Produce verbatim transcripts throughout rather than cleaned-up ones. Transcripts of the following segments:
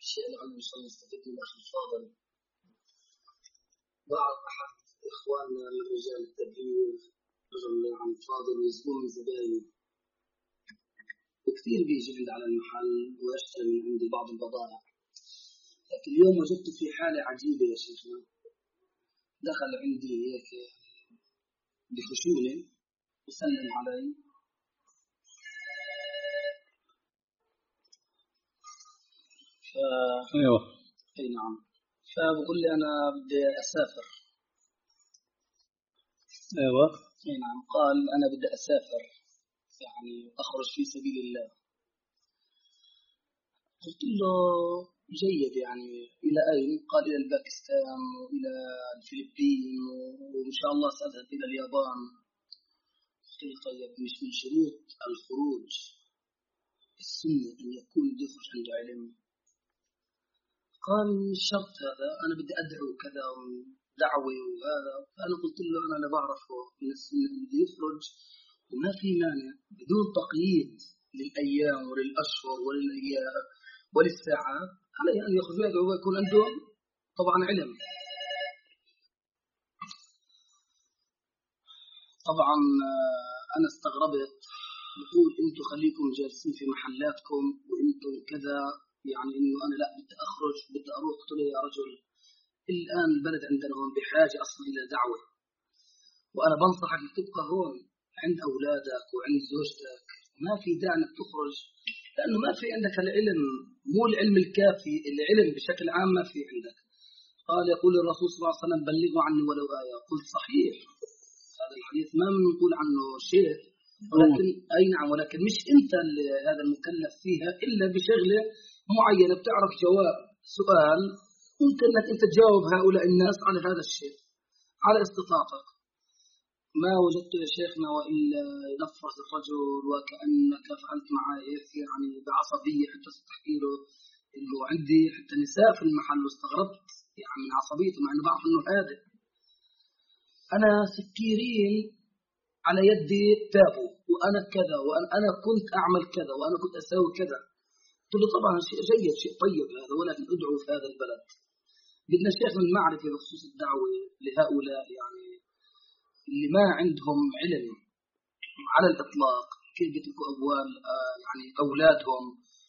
الشيء لعله إن شاء الله نستفيد من الأخ الفاضل. بعض أحد إخواننا من رجال التبليغ رجل عم فاضل وزبون من زباين وكثير بيجي عند على المحل ويشتري من عندي بعض البضائع، لكن اليوم وجدت في حالة عجيبة يا شيخنا. دخل عندي هيك بخشونة وسلم علي ف... ايوه اي نعم، فبقول لي انا بدي اسافر. ايوه اي نعم، قال انا بدي اسافر يعني اخرج في سبيل الله. قلت له جيد، يعني الى اين؟ قال الى الباكستان والى الفلبين وان شاء الله ساذهب الى اليابان. قلت له طيب، مش من شروط الخروج السنه ان يكون يخرج عنده علم؟ قال مش شرط هذا، أنا بدي أدعو كذا ودعوة وهذا. فأنا قلت له أنا لا بعرفه من السنة اللي يخرج وما في مانع بدون تقييد للأيام وللأشهر وللأيام وللساعات، عليه أن يخرج ويكون عنده طبعا علم. طبعا أنا استغربت، بقول أنتم خليكم جالسين في محلاتكم وأنتم كذا، يعني إنه أنا لا بدي أخرج بدي أروح. قلت له يا رجل الآن البلد عندنا هون بحاجة أصلا إلى دعوة، وأنا بنصحك تبقى هون عند أولادك وعند زوجتك، ما في داعي أنك تخرج لأنه ما في عندك العلم، مو العلم الكافي، العلم بشكل عام ما في عندك. قال يقول الرسول صلى الله عليه وسلم بلغوا عني ولو آية. قلت صحيح، هذا الحديث ما بنقول عنه شيء، ولكن أي نعم، ولكن مش أنت هذا المكلف فيها إلا بشغلة معينة. بتعرف جواب سؤال ممكن أنك أنت تجاوب هؤلاء الناس على هذا الشيء على استطاعتك. ما وجدت يا شيخنا وإلا ينفذ الرجل وكأنك فعلت معي يعني بعصبية، حتى تحكي له إنه عندي حتى نساء في المحل، واستغربت يعني من عصبيته مع إنه بعرف إنه هادئ. أنا سكيرين على يدي تابوا وأنا كذا وأنا أنا كنت أعمل كذا وأنا كنت أسوي كذا. قلت له طبعا شيء جيد شيء طيب هذا، ولكن ادعو في هذا البلد. بدنا شيخ من معرفة بخصوص الدعوة لهؤلاء يعني اللي ما عندهم علم على الإطلاق، كيف يتركوا أبوال يعني أولادهم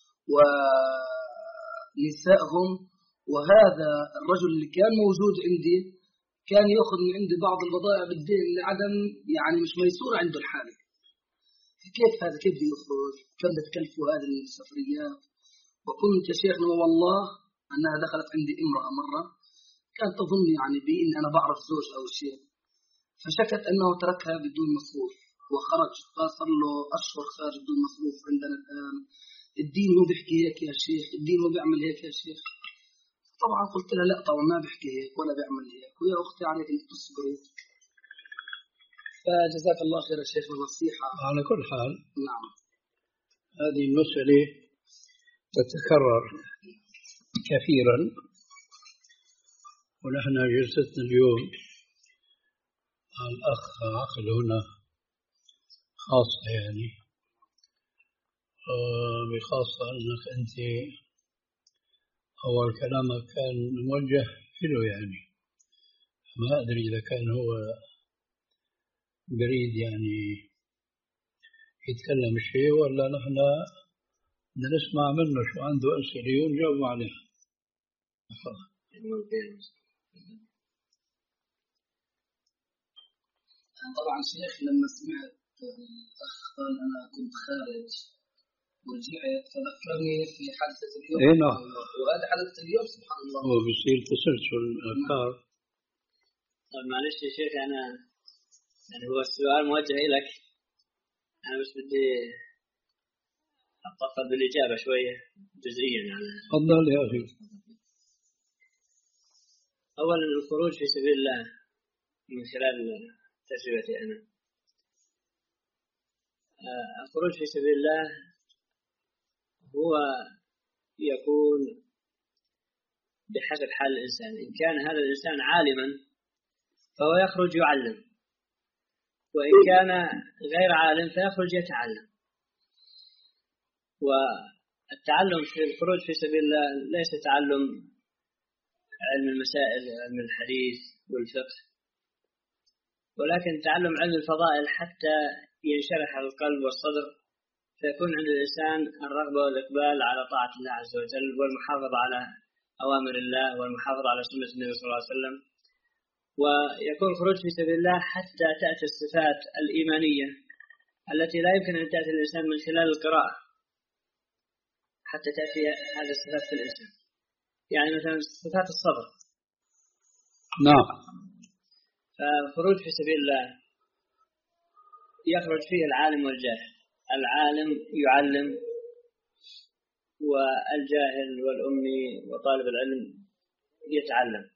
ونسائهم. وهذا الرجل اللي كان موجود عندي كان يأخذ من عندي بعض البضائع بالدين لعدم يعني مش ميسور عنده الحالة. كيف هذا كيف يخرج؟ كم بتكلفوا هذه السفريات؟ وكنت يا شيخنا والله أنها دخلت عندي امرأة مرة كانت تظن يعني بي إن أنا بعرف زوج أو شيء، فشكت أنه تركها بدون مصروف وخرج. قال صار له أشهر خارج بدون مصروف. عندنا الآن الدين مو بيحكي هيك يا شيخ، الدين مو بيعمل هيك يا شيخ. طبعا قلت لها لا طبعا ما بيحكي هيك ولا بيعمل هيك، ويا أختي عليك أنك تصبري. فجزاك الله خير يا شيخ النصيحة. على كل حال نعم، هذه المسألة تتكرر كثيرا، ونحن جلستنا اليوم الأخ عقل هنا خاصة يعني بخاصة أنك أنت أول كلامك كان موجه له، يعني ما أدري إذا كان هو بريد يعني يتكلم شيء ولا نحن نسمع منه شو عنده أسئلة ونجاوب عليها. طبعا شيخ لما سمعت الأخ قال أنا كنت خارج ورجعت فذكرني في حادثة اليوم. إيه نعم، وهذا حادثة اليوم سبحان الله هو بيصير تسلسل أفكار. طيب معلش يا شيخ، أنا يعني هو السؤال موجه لك، أنا بس بدي أتطفل بالإجابة شوية جزئيا يعني. تفضل يا أخي. أولا الخروج في سبيل الله من خلال تجربتي أنا، الخروج في سبيل الله هو يكون بحسب حال الإنسان. إن كان هذا الإنسان عالما فهو يخرج يعلم، وإن كان غير عالم فيخرج يتعلم. التعلم في الخروج في سبيل الله ليس تعلم علم المسائل علم الحديث والفقه، ولكن تعلم علم الفضائل حتى ينشرح القلب والصدر، فيكون عند الإنسان الرغبة والإقبال على طاعة الله عز وجل والمحافظة على أوامر الله والمحافظة على سنة النبي صلى الله عليه وسلم. ويكون الخروج في سبيل الله حتى تأتي الصفات الإيمانية التي لا يمكن أن تأتي الإنسان من خلال القراءة، حتى تأتي هذه الصفات في الإنسان. يعني مثلا صفات الصبر. نعم. فالخروج في سبيل الله يخرج فيه العالم والجاهل. العالم يعلم، والجاهل والأمي وطالب العلم يتعلم.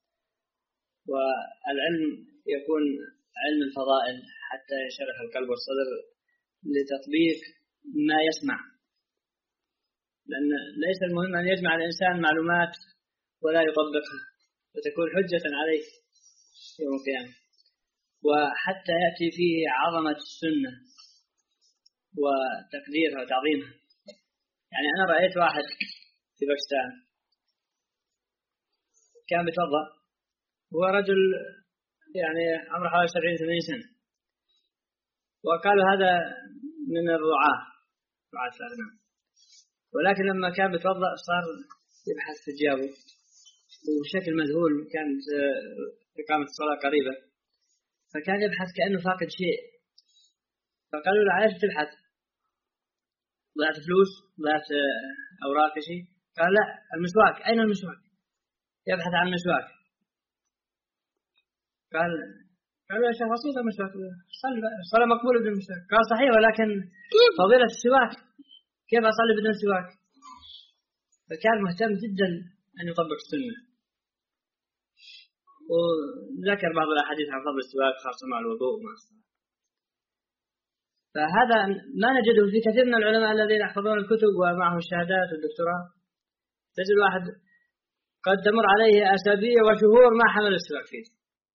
والعلم يكون علم الفضائل حتى يشرح القلب والصدر لتطبيق ما يسمع، لأن ليس المهم أن يجمع الإنسان معلومات ولا يطبقها فتكون حجة عليه يوم القيامة. وحتى يأتي فيه عظمة السنة وتقديرها وتعظيمها. يعني أنا رأيت واحد في باكستان كان بيتوضأ، هو رجل يعني عمره حوالي سبعين ثمانين سنة، وقالوا هذا من الرعاة رعاة الأغنام، ولكن لما كان بيتوضأ صار يبحث في جيابه وبشكل مذهول، كانت إقامة الصلاة قريبة، فكان يبحث كأنه فاقد شيء. فقالوا له عايز تبحث؟ ضيعت فلوس؟ ضيعت أوراق شيء؟ قال لا، المسواك. أين المسواك؟ يبحث عن المسواك. قال قالوا يا شيخ بسيطة المسواك، الصلاة مقبولة بدون مسواك. قال صحيح، ولكن فضيلة السواك، كيف أصلي بدون سواك؟ فكان مهتم جدا أن يطبق السنة، وذكر بعض الأحاديث عن فضل السواك خاصة مع الوضوء ومع الصلاة. فهذا ما نجده في كثير من العلماء الذين يحفظون الكتب ومعهم الشهادات والدكتوراه. تجد واحد قد تمر عليه أسابيع وشهور ما حمل السواك فيه.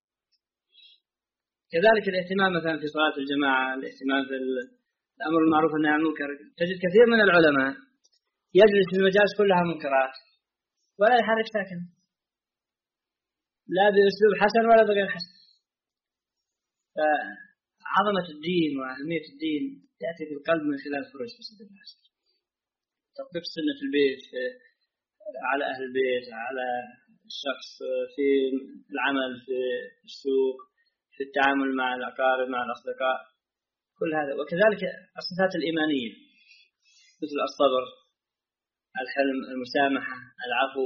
كذلك الاهتمام مثلا في صلاة الجماعة، الاهتمام في الأمر المعروف والنهي عن المنكر. تجد كثير من العلماء يجلس في المجالس كلها منكرات ولا يحرك ساكن، لا بأسلوب حسن ولا بغير حسن. فعظمة الدين وأهمية الدين تأتي في القلب من خلال الخروج في سبيل الله، تطبيق السنة في البيت، على أهل البيت، على الشخص في العمل، في السوق، في التعامل مع الأقارب، مع الأصدقاء، كل هذا. وكذلك الصفات الإيمانية مثل الصبر، الحلم، المسامحة، العفو،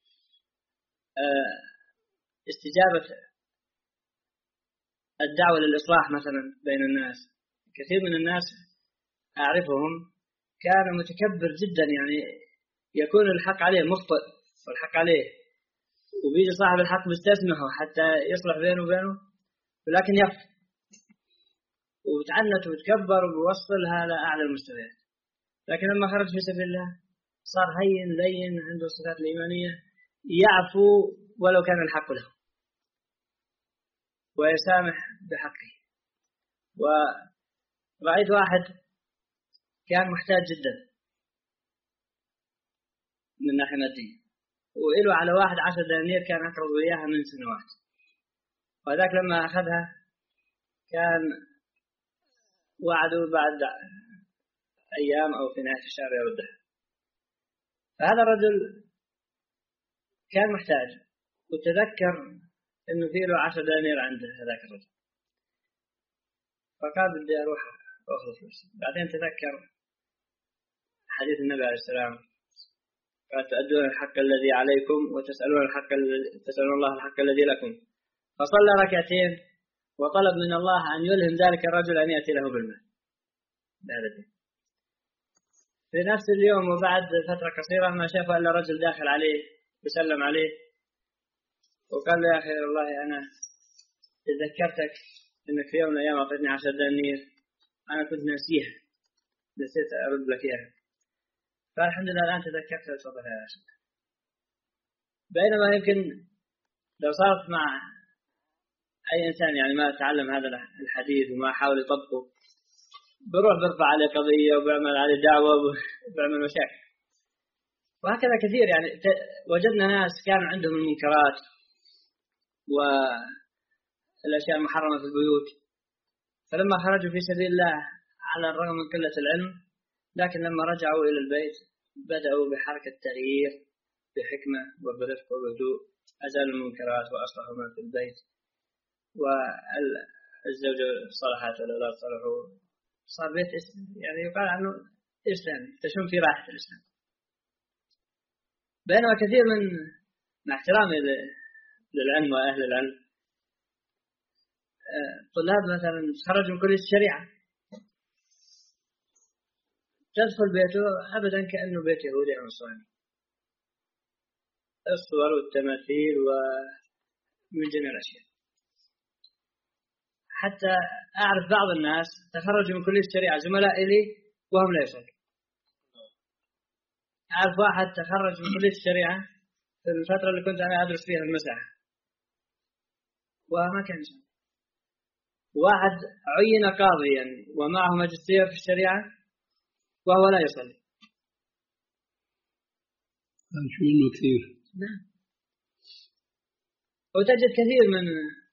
استجابة الدعوة للإصلاح مثلا بين الناس. كثير من الناس أعرفهم كان متكبر جدا، يعني يكون الحق عليه مخطئ والحق عليه، وبيجي صاحب الحق بيستسمحه حتى يصلح بينه وبينه، ولكن يخف وتعنت وتكبر ووصلها لأعلى المستويات. لكن لما خرج في سبيل الله صار هين لين، عنده الصفات الإيمانية، يعفو ولو كان الحق له ويسامح بحقه. ورأيت واحد كان محتاج جدا من ناحية مادية، وإله على واحد عشر دنانير كان أقرض إياها من سنوات، وذاك لما أخذها كان وعده بعد أيام أو في نهاية الشهر يردها. فهذا الرجل كان محتاج، وتذكر إنه فيه له عشر دنانير عنده هذاك الرجل، فقال بدي أروح أخذ فلوس. بعدين تذكر حديث النبي عليه السلام، قال تؤدون الحق الذي عليكم وتسألون الحق تسألون الله الحق الذي لكم. فصلى ركعتين وطلب من الله أن يلهم ذلك الرجل أن يأتي له بالمال بهذا الدين. في نفس اليوم وبعد فترة قصيرة ما شافه إلا رجل داخل عليه بسلم عليه وقال له يا أخي والله أنا تذكرتك إنك في يوم من الأيام أعطيتني عشر دنانير، أنا كنت ناسيها، نسيت أرد لك إياها، فالحمد لله الآن تذكرت تفضل يا شيخ. بينما يمكن لو صارت مع أي إنسان يعني ما تعلم هذا الحديث وما حاول يطبقه، بروح برفع عليه قضية وبعمل عليه دعوة وبعمل مشاكل. وهكذا كثير يعني وجدنا ناس كانوا عندهم المنكرات والأشياء المحرمة في البيوت، فلما خرجوا في سبيل الله على الرغم من قلة العلم، لكن لما رجعوا إلى البيت بدأوا بحركة تغيير بحكمة وبرفق وبهدوء، أزالوا المنكرات وأصلحوا ما في البيت، والزوجة صلحت والأولاد صلحوا، صار بيت يعني يقال عنه إسلام، تشم في راحة الإسلام. بينما كثير من مع احترامي للعلم وأهل العلم، طلاب مثلا خرجوا من كلية الشريعة تدخل بيته أبدا كأنه بيت يهودي أو نصراني، الصور والتماثيل ومن جميع الأشياء. حتى أعرف بعض الناس تخرجوا من كلية الشريعة زملاء لي وهم لا يصلوا. أعرف واحد تخرج من كلية الشريعة في الفترة اللي كنت أنا أدرس فيها المساحة وما كان يصلي. واحد عين قاضيا ومعه ماجستير في الشريعة وهو لا يصلي. شو إنه كثير. نعم. وتجد كثير من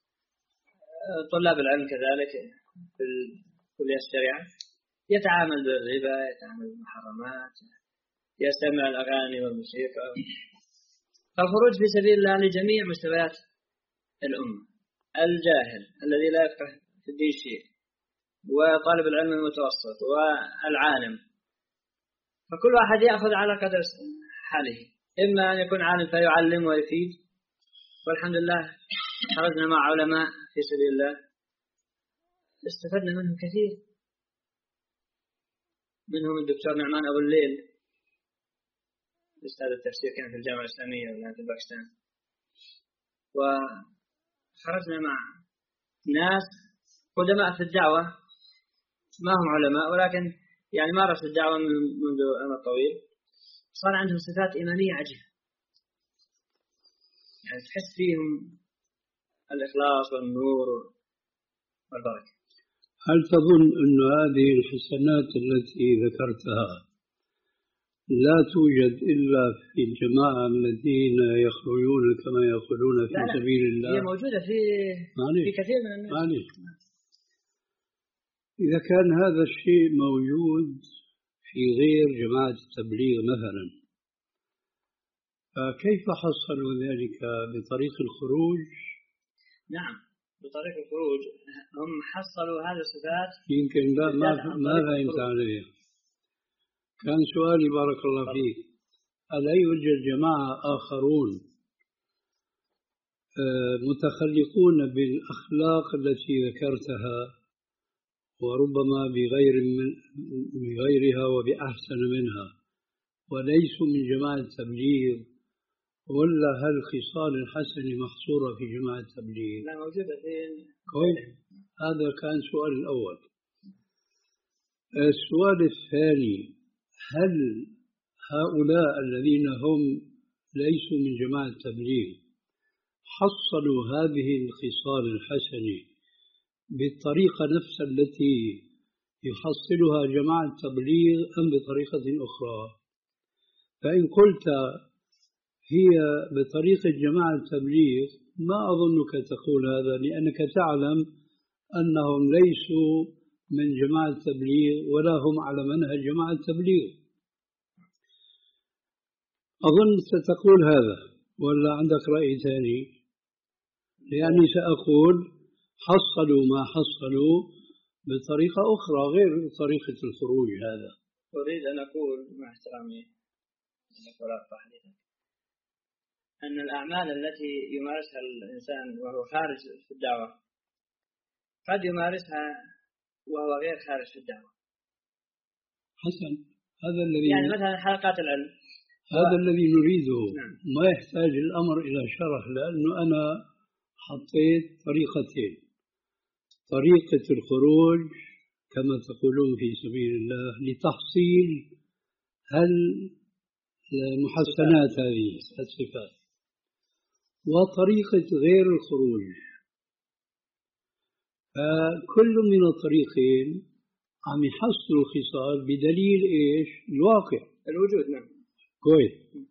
طلاب العلم كذلك في كلية الشريعة يتعامل بالربا، يتعامل بالمحرمات، يستمع الأغاني والموسيقى. فالخروج في سبيل الله لجميع مستويات الأمة، الجاهل الذي لا يفقه في الدين شيء، وطالب العلم المتوسط، والعالم، فكل واحد يأخذ على قدر حاله، إما أن يكون عالم فيعلم ويفيد، والحمد لله خرجنا مع علماء في سبيل الله استفدنا منهم كثير، منهم الدكتور نعمان أبو الليل أستاذ التفسير كان في الجامعة الإسلامية والآن في باكستان. وخرجنا مع ناس قدماء في الدعوة ما هم علماء ولكن يعني مارسوا الدعوة منذ أمد طويل، صار عندهم صفات إيمانية عجيبة، يعني تحس فيهم الإخلاص والنور والبركة. هل تظن أن هذه الحسنات التي ذكرتها لا توجد إلا في الجماعة الذين يخرجون كما يقولون في لا سبيل لا. الله؟ هي موجودة في في كثير من الناس. معلش. إذا كان هذا الشيء موجود في غير جماعة التبليغ مثلا، فكيف حصلوا ذلك بطريق الخروج؟ نعم بطريق الخروج هم حصلوا هذه الصفات. يمكن لا ما ما فهمت عليه. كان سؤالي بارك الله فيك، ألا يوجد جماعة آخرون متخلقون بالأخلاق التي ذكرتها وربما بغير من بغيرها وبأحسن منها وليسوا من جماعة التبليغ، ولا هل خصال الحسنة محصورة في جماعة التبليغ؟ لا موجودة في كويس. هذا كان السؤال الأول. السؤال الثاني، هل هؤلاء الذين هم ليسوا من جماعة التبليغ حصلوا هذه الخصال الحسنة بالطريقة نفسها التي يحصلها جماعة التبليغ أم بطريقة أخرى؟ فإن قلت هي بطريقة جماعة التبليغ ما أظنك تقول هذا، لأنك تعلم أنهم ليسوا من جماعة التبليغ ولا هم على منهج جماعة التبليغ. أظن ستقول هذا ولا عندك رأي ثاني؟ لأني سأقول حصلوا ما حصلوا بطريقة أخرى غير طريقة الخروج. هذا أريد أن أقول مع احترامي أن الأعمال التي يمارسها الإنسان وهو خارج في الدعوة قد يمارسها وهو غير خارج في الدعوة. حسن، هذا الذي يعني مثلا حلقات العلم هذا و... الذي نريده. نعم. ما يحتاج الأمر إلى شرح، لأنه أنا حطيت طريقتين: طريقة الخروج كما تقولون في سبيل الله لتحصيل هل المحسنات هذه الصفات، وطريقة غير الخروج. فكل من الطريقين عم يحصلوا خصال بدليل إيش؟ الواقع، الوجود. نعم كويس.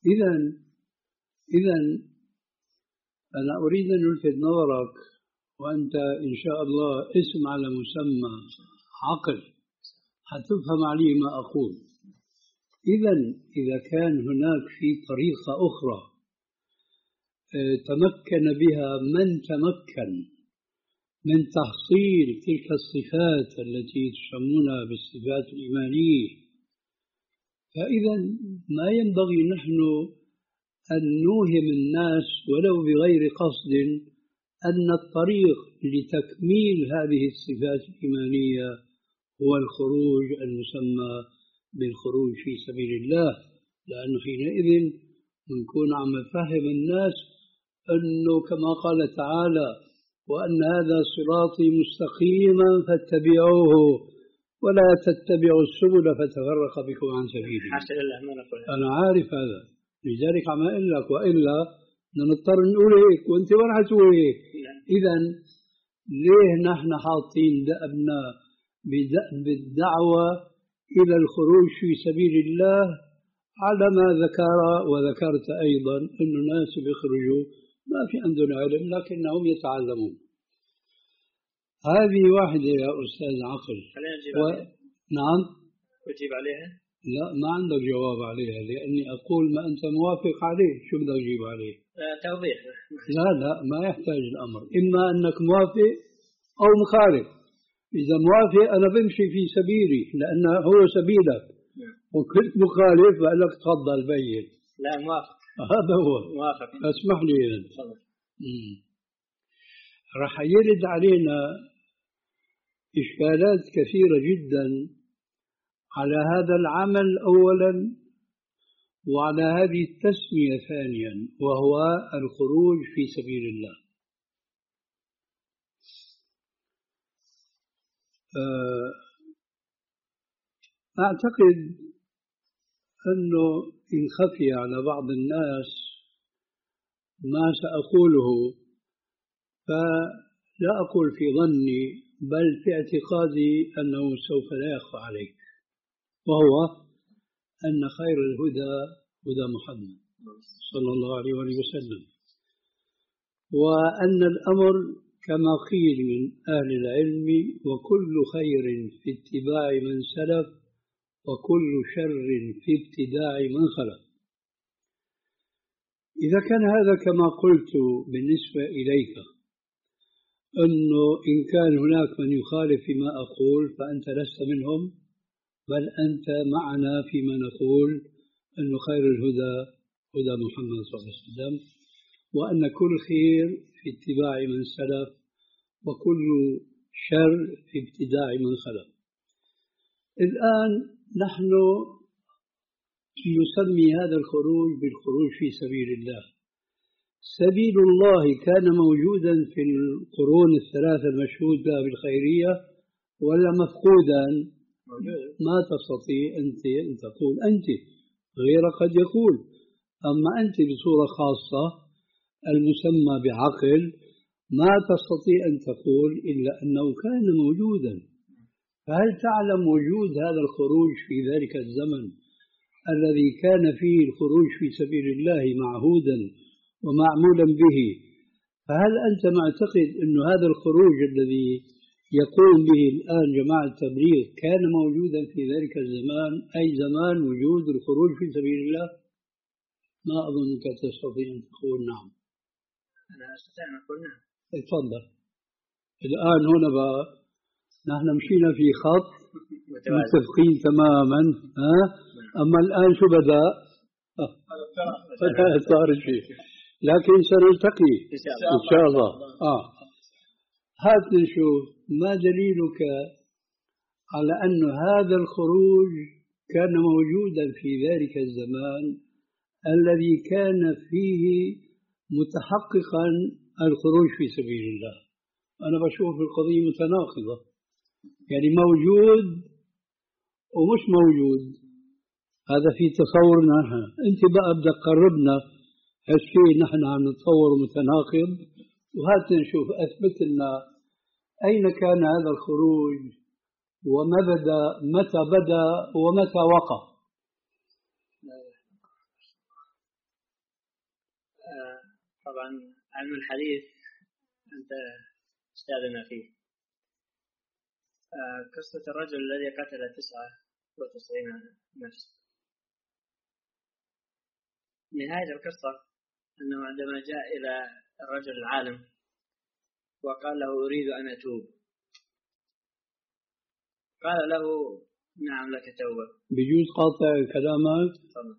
إذا إذا أنا أريد أن ألفت نظرك، وأنت إن شاء الله اسم على مسمى عقل حتفهم علي ما أقول. إذا إذا كان هناك في طريقة أخرى تمكن بها من تمكن من تحصيل تلك الصفات التي تسمونها بالصفات الإيمانية، فإذا ما ينبغي نحن أن نوهم الناس ولو بغير قصد أن الطريق لتكميل هذه الصفات الإيمانية هو الخروج المسمى بالخروج في سبيل الله، لأنه حينئذ نكون عم نفهم الناس أنه كما قال تعالى: وأن هذا صراطي مستقيما فاتبعوه ولا تتبعوا السبل فتفرق بكم عن سبيله. أنا عارف هذا، لذلك عم أقول لك، وإلا نضطر نقول هيك وأنت وين حتقول هيك. إذا ليه نحن حاطين دأبنا بالدعوة إلى الخروج في سبيل الله على ما ذكر وذكرت أيضا أن الناس بيخرجوا ما في عندهم علم لكنهم يتعلمون. هذه واحدة يا أستاذ عقل. و... نعم أجيب عليها؟ لا، ما عندك جواب عليها، لأني أقول ما أنت موافق عليه، شو بدك أجيب عليه؟ توضيح. لا لا، ما يحتاج الأمر، إما أنك موافق أو مخالف. إذا موافق أنا بمشي في سبيلي لأنه هو سبيلك، وكنت مخالف بقول لك تفضل بين. لا موافق. هذا هو. موافق. اسمح لي أنت. راح يرد علينا إشكالات كثيرة جدا على هذا العمل أولا، وعلى هذه التسمية ثانيا، وهو الخروج في سبيل الله. أعتقد أنه إن خفي على بعض الناس ما سأقوله، فلا أقول في ظني بل في اعتقادي أنه سوف لا يخفى عليك، وهو أن خير الهدى هدى محمد صلى الله عليه وسلم، وأن الأمر كما قيل من أهل العلم: وكل خير في اتباع من سلف وكل شر في ابتداع من خلف. إذا كان هذا كما قلت بالنسبة إليك، أنه إن كان هناك من يخالف فيما أقول فأنت لست منهم، بل أنت معنا فيما نقول أن خير الهدى هدى محمد صلى الله عليه وسلم، وأن كل خير في اتباع من سلف وكل شر في ابتداع من خلف. الآن نحن نسمي هذا الخروج بالخروج في سبيل الله. سبيل الله كان موجودا في القرون الثلاثة المشهود بها بالخيرية ولا مفقودا؟ ما تستطيع أنت أن تقول أنت، غيرك قد يقول، أما أنت بصورة خاصة المسمى بعقل ما تستطيع أن تقول إلا أنه كان موجودا. فهل تعلم وجود هذا الخروج في ذلك الزمن الذي كان فيه الخروج في سبيل الله معهودا ومعمولا به؟ فهل أنت معتقد أن هذا الخروج الذي يقوم به الآن جماعة التبليغ كان موجودا في ذلك الزمان، أي زمان وجود الخروج في سبيل الله؟ ما أظنك تستطيع أن تقول نعم. أنا أستطيع أن أقول نعم. تفضل. الآن هنا بقى نحن مشينا في خط متفقين تماما، ها؟ أما الآن شو بدأ؟ بدأ صار شيء، لكن سنلتقي إن شاء الله. آه. هات نشوف ما دليلك على أن هذا الخروج كان موجودا في ذلك الزمان الذي كان فيه متحققا الخروج في سبيل الله. أنا بشوف القضية متناقضة، يعني موجود ومش موجود، هذا في تصورنا. أنت بقى بدك تقربنا هالشيء نحن عم نتصور متناقض، وهات نشوف أثبت لنا أين كان هذا الخروج وما بدأ، متى بدأ ومتى وقف. آه طبعا علم الحديث أنت أستاذنا فيه. آه قصة الرجل الذي قتل تسعة وتسعين نفس. نهاية القصة أنه عندما جاء إلى الرجل العالم وقال له أريد أن أتوب، قال له نعم لك توبة. بجوز قاطع كلامك؟ طبعا.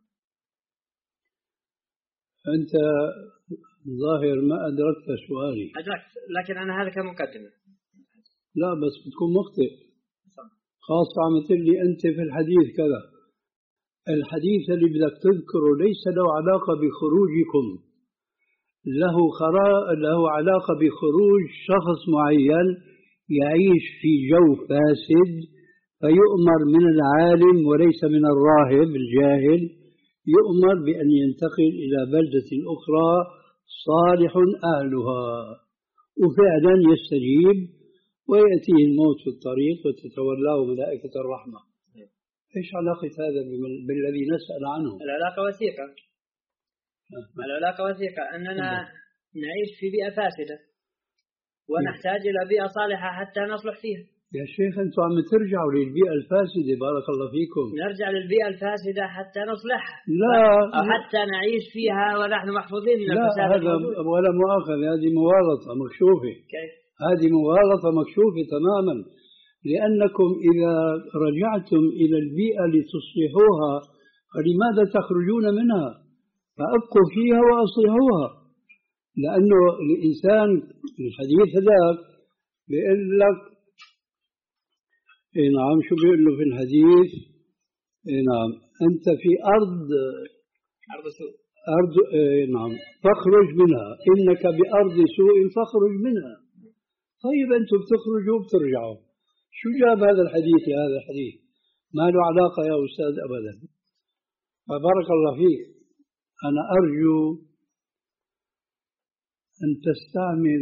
أنت ظاهر ما أدركت سؤالي. أدركت، لكن أنا هذا كمقدمة. لا بس بتكون مخطئ. طبعا. خاصة عم تقول لي أنت في الحديث كذا. الحديث اللي بدك تذكره ليس له علاقة بخروجكم، له خرا... له علاقة بخروج شخص معين يعيش في جو فاسد فيؤمر من العالم وليس من الراهب الجاهل، يؤمر بأن ينتقل إلى بلدة أخرى صالح أهلها، وفعلا يستجيب ويأتيه الموت في الطريق وتتولاه ملائكة الرحمة. إيش علاقة هذا بالذي نسأل عنه؟ العلاقة وثيقة. العلاقة وثيقة أننا نعيش في بيئة فاسدة ونحتاج إلى بيئة صالحة حتى نصلح فيها. يا شيخ أنتم عم ترجعوا للبيئة الفاسدة، بارك الله فيكم. نرجع للبيئة الفاسدة حتى نصلحها، لا أو حتى نعيش فيها ونحن محفوظين من الفساد. لا هذا ولا مؤاخذة، هذه مغالطة مكشوفة. كيف؟ هذه مغالطة مكشوفة تماما، لأنكم إذا رجعتم إلى البيئة لتصلحوها فلماذا تخرجون منها؟ فأبقوا فيها وأصلحوها. لأنه الإنسان الحديث هذاك بيقول لك إيه نعم، شو بيقول له في الحديث؟ إيه نعم، أنت في أرض أرض سوء، أرض إيه نعم فاخرج منها، إنك بأرض سوء فاخرج منها. طيب أنتم بتخرجوا وبترجعوا، شو جاب هذا الحديث لهذا الحديث؟ ما له علاقة يا أستاذ أبدا. فبارك الله فيك، أنا أرجو أن تستعمل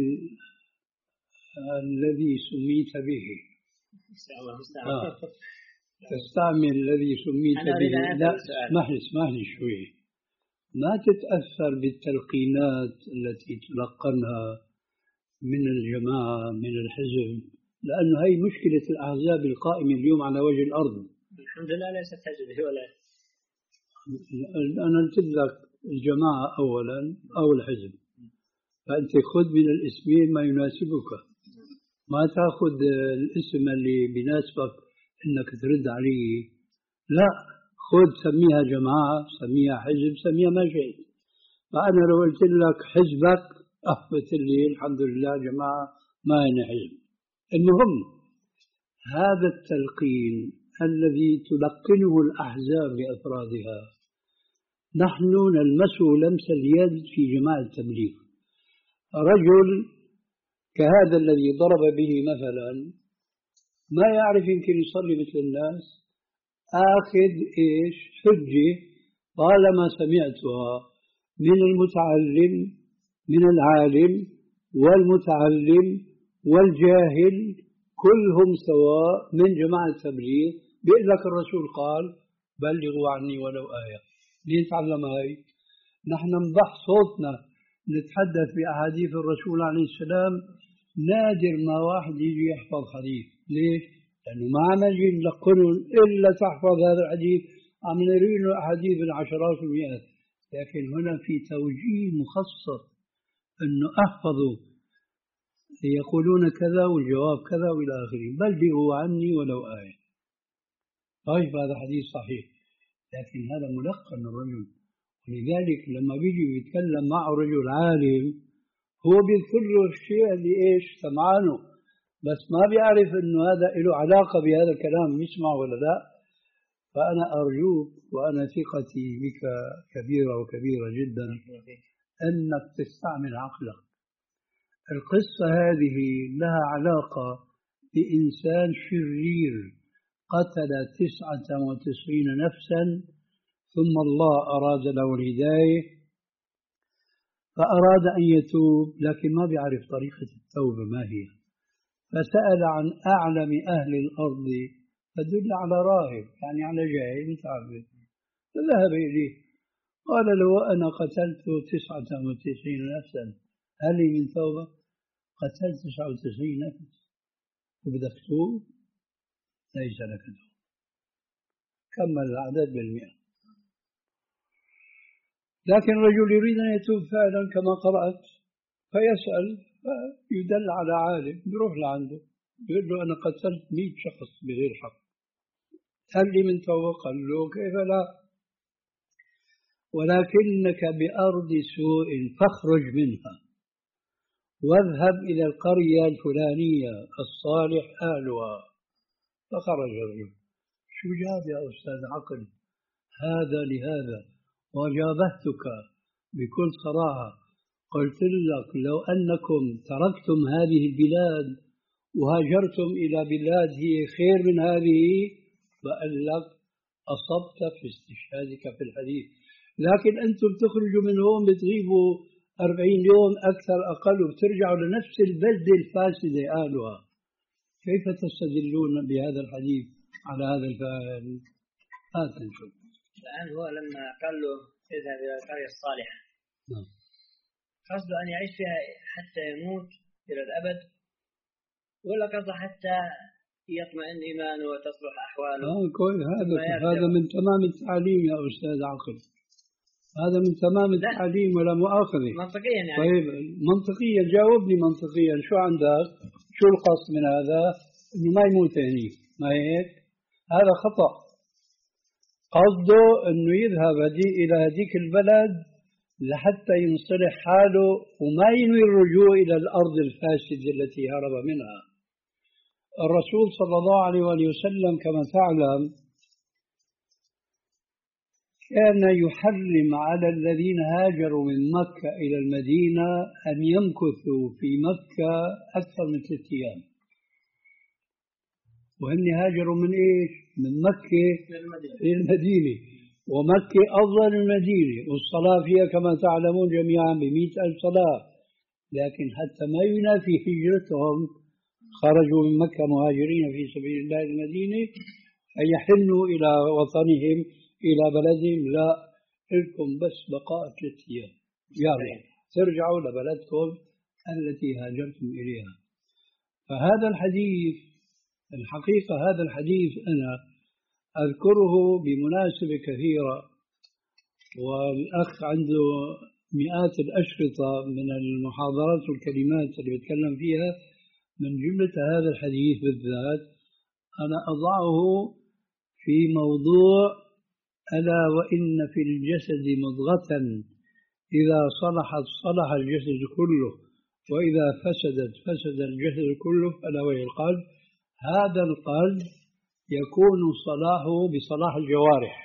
الذي سميت به. آه. تستعمل الذي سميت به. لا اسمح لي اسمح لي شوي، ما تتأثر بالتلقينات التي تلقنها من الجماعة من الحزب، لأنه هي مشكلة الأحزاب القائمة اليوم على وجه الأرض. الحمد لله ليست حزب ولا. أنا قلت لك الجماعة أولا أو الحزب، فأنت خذ من الاسمين ما يناسبك، ما تأخذ الاسم اللي بيناسبك إنك ترد عليه. لا، خذ سميها جماعة، سميها حزب، سميها ما شئت. فأنا لو قلت لك حزبك أثبت لي الحمد لله جماعة ما هي حزب. المهم هذا التلقين الذي تلقنه الأحزاب بأفرادها نحن نلمسه لمس اليد في جماعة التبليغ. رجل كهذا الذي ضرب به مثلا ما يعرف يمكن يصلي مثل الناس، آخذ إيش حجة طالما سمعتها من المتعلم من العالم والمتعلم والجاهل كلهم سواء من جماعة التبليغ، بيقول لك الرسول قال بلغوا عني ولو آية. ليه نتعلم هاي؟ نحن نضح صوتنا نتحدث بأحاديث الرسول عليه السلام، نادر ما واحد يجي يحفظ حديث. ليش؟ لأنه ما عم نجي نلقنهم إلا تحفظ هذا الحديث، عم نريد له أحاديث بالعشرات والمئات. لكن هنا في توجيه مخصص أنه أحفظوا يقولون كذا والجواب كذا وإلى آخره، بلغوا عني ولو آية. طيب هذا حديث صحيح، لكن هذا ملقن الرجل. ولذلك لما بيجي يتكلم معه رجل عالم هو بيذكر له الشيء اللي إيش سمعانه، بس ما بيعرف إنه هذا له علاقة بهذا الكلام يسمع ولا لا. فأنا أرجوك وأنا ثقتي بك كبيرة وكبيرة جدا أنك تستعمل عقلك. القصة هذه لها علاقة بإنسان شرير قتل تسعة وتسعين نفسا، ثم الله أراد له الهداية فأراد أن يتوب، لكن ما بيعرف طريقة التوبة ما هي، فسأل عن أعلم أهل الأرض فدل على راهب يعني على جاهل متعبد، فذهب إليه قال له أنا قتلت تسعة وتسعين نفسا هل لي من توبة؟ قتلت تسعة وتسعين نفس وبدك توب؟ ليس لك توبة. كمل العدد بالمئة. لكن الرجل يريد أن يتوب فعلا كما قرأت، فيسأل فيدل على عالم يروح لعنده يقول له أنا قتلت مئة شخص بغير حق هل لي من توبة؟ قال له كيف لا، ولكنك بأرض سوء فاخرج منها واذهب إلى القرية الفلانية الصالح أهلها. فخرج الرجل. شو جاب يا أستاذ عقل هذا لهذا؟ وجابهتك بكل صراحة، قلت لك لو أنكم تركتم هذه البلاد وهاجرتم إلى بلاد هي خير من هذه فقال لك أصبت في استشهادك في الحديث. لكن أنتم تخرجوا من هون بتغيبوا أربعين يوم أكثر أقل وبترجعوا لنفس البلدة الفاسدة أهلها. كيف تستدلون بهذا الحديث على هذا الفعل؟ هات نشوف. الآن هو لما قال له اذهب إلى القرية الصالحة نعم. قصده أن يعيش فيها حتى يموت إلى الأبد، ولا قصده حتى يطمئن إيمانه وتصلح أحواله؟ آه كويس. هذا هذا من تمام التعليم يا أستاذ عقل، هذا من تمام التعليم ولا مؤاخذة. منطقيا يعني. طيب منطقيا جاوبني منطقيا، شو عندك؟ شو القصد من هذا؟ إنه ما يموت هنيك، ما هيك؟ هذا خطأ. قصده إنه يذهب إلى هذيك البلد لحتى ينصلح حاله وما ينوي الرجوع إلى الأرض الفاسدة التي هرب منها. الرسول صلى الله عليه وآله وسلم كما تعلم كان يحرم على الذين هاجروا من مكة إلى المدينة أن يمكثوا في مكة أكثر من ثلاثة أيام. وهم هاجروا من إيش؟ من مكة إلى المدينة، ومكة أفضل من المدينة، والصلاة فيها كما تعلمون جميعا بمئة ألف صلاة. لكن حتى ما ينافي هجرتهم خرجوا من مكة مهاجرين في سبيل الله المدينة فيحنوا إلى وطنهم إلى بلدهم. لا، لكم بس بقاء ثلاثة أيام، يلا ترجعوا لبلدكم التي هاجرتم إليها. فهذا الحديث الحقيقة هذا الحديث أنا أذكره بمناسبة كثيرة، والأخ عنده مئات الأشرطة من المحاضرات والكلمات اللي بيتكلم فيها. من جملة هذا الحديث بالذات أنا أضعه في موضوع ألا وإن في الجسد مضغة إذا صلحت صلح الجسد كله وإذا فسدت فسد الجسد كله ألا وهي القلب. هذا القلب يكون صلاحه بصلاح الجوارح،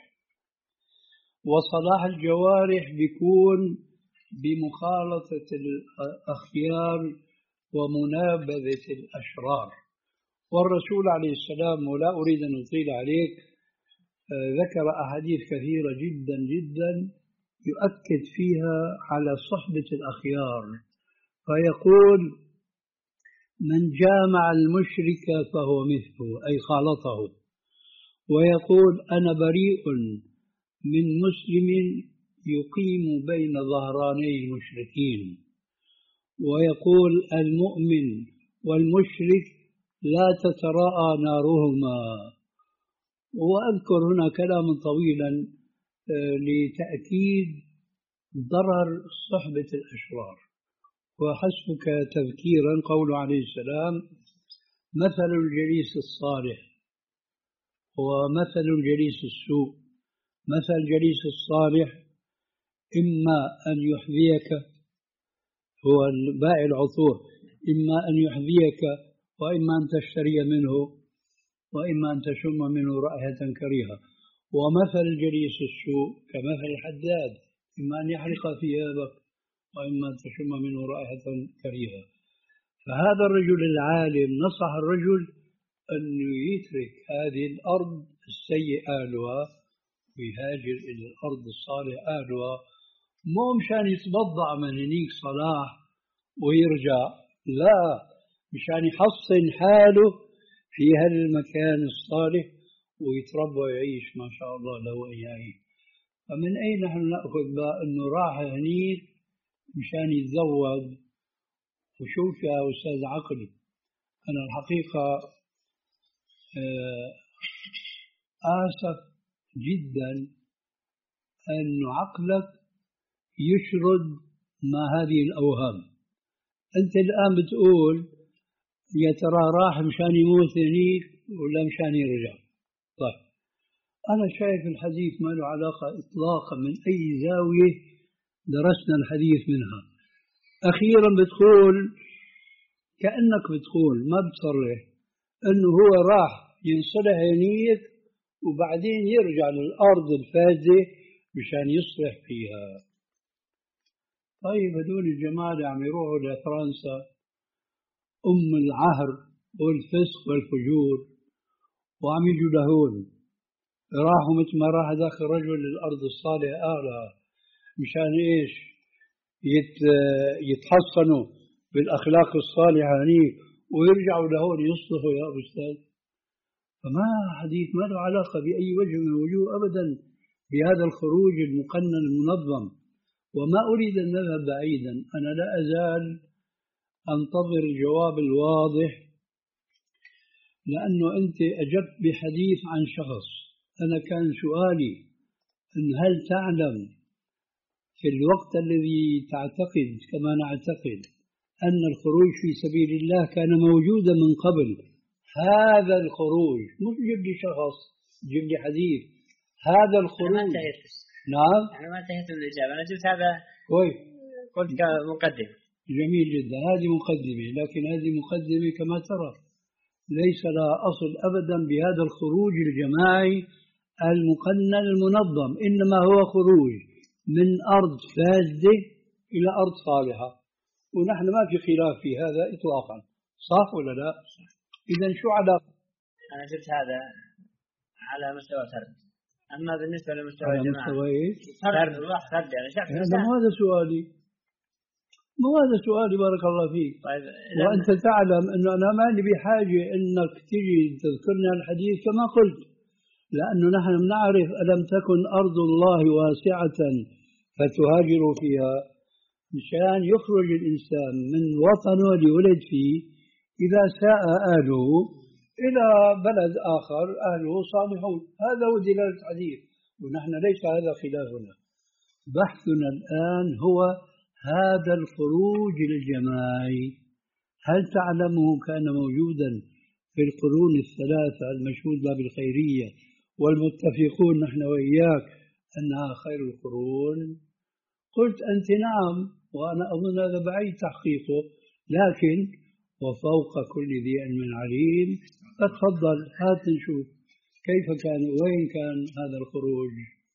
وصلاح الجوارح بيكون بمخالطة الأخيار ومنابذة الأشرار. والرسول عليه السلام، ولا أريد أن أطيل عليك، ذكر أحاديث كثيرة جدا جدا يؤكد فيها على صحبة الأخيار، فيقول من جامع المشرك فهو مثله أي خالطه، ويقول أنا بريء من مسلم يقيم بين ظهراني المشركين، ويقول المؤمن والمشرك لا تتراءى نارهما. وأذكر هنا كلاما طويلا لتأكيد ضرر صحبة الأشرار. وحسبك تذكيرا قول عليه السلام مثل الجليس الصالح ومثل الجليس السوء. مثل الجليس الصالح إما أن يحذيك، هو بائع العطور، إما أن يحذيك وإما أن تشتري منه وإما أن تشم منه رائحة كريهة. ومثل الجليس السوء كمثل الحداد، إما أن يحرق ثيابك وإما أن تشم منه رائحة كريهة. فهذا الرجل العالم نصح الرجل أن يترك هذه الأرض السيئة أهلها ويهاجر إلى الأرض الصالح أهلها، مو مشان يتبضع من هنيك صلاح ويرجع، لا، مشان يحصن حاله في هالمكان الصالح ويتربى ويعيش ما شاء الله له وإياه. فمن أين نحن نأخذ بقى أنه راح هنيك مشان يتزوج؟ وشوف يا أستاذ عقل، أنا الحقيقة آسف جدا أن عقلك يشرد مع هذه الأوهام. أنت الآن بتقول يا ترى راح مشان يموت هنيك ولا مشان يرجع؟ طيب أنا شايف الحديث ما له علاقة إطلاقا من أي زاوية درسنا الحديث منها. أخيرا بتقول كأنك بتقول ما بتصرح أنه هو راح ينصلح هنيك وبعدين يرجع للأرض الفاسدة مشان يصلح فيها. طيب هدول الجماعة اللي عم يروحوا لفرنسا أم العهر والفسق والفجور وعم يجوا لهون، راحوا مثل ما راح ذاك الرجل للأرض الصالحة أهلها مشان إيش؟ يت يتحصنوا بالأخلاق الصالحة هنيك ويرجعوا لهون يصلحوا يا أبو أستاذ. فما حديث ما له علاقة بأي وجه من الوجوه أبدا بهذا الخروج المقنن المنظم. وما أريد أن نذهب بعيدا، أنا لا أزال أنتظر الجواب الواضح، لأنه أنت أجبت بحديث عن شخص. أنا كان سؤالي أن هل تعلم في الوقت الذي تعتقد كما نعتقد أن الخروج في سبيل الله كان موجودا من قبل، هذا الخروج مش جيب لي شخص جيب لي حديث، هذا الخروج. نعم أنا ما انتهيت من الإجابة، أنا جبت هذا كويس، قلت كمقدمة. جميل جدا، هذه مقدمة، لكن هذه مقدمة كما ترى ليس لها أصل أبدا بهذا الخروج الجماعي المقنن المنظم، إنما هو خروج من أرض فاسدة إلى أرض صالحة، ونحن ما في خلاف في هذا إطلاقا، صح ولا لا؟ إذا شو علاقة؟ أنا جبت هذا على مستوى فرد، أما بالنسبة لمستوى على الجماعة مستوى إيش؟ فرد فرد يعني شخص. هذا مو هذا سؤالي، مو هذا سؤالي بارك الله فيك. طيب وأنت تعلم أنه أنا ما لي بحاجة أنك تجي تذكرني الحديث كما قلت، لأنه نحن نعرف ألم تكن أرض الله واسعة فتهاجروا فيها، مشان يخرج الإنسان من وطنه اللي ولد فيه إذا ساء أهله إلى بلد آخر أهله صالحون. هذا هو دلالة الحديث، ونحن ليس هذا خلافنا. بحثنا الآن هو هذا الخروج الجماعي، هل تعلمه كان موجودا في القرون الثلاثة المشهود لها بالخيرية والمتفقون نحن وإياك أنها خير القرون؟ قلت أنت نعم، وأنا أظن هذا بعيد تحقيقه، لكن وفوق كل ذي علم عليم. فتفضل هات نشوف كيف كان وين كان هذا الخروج.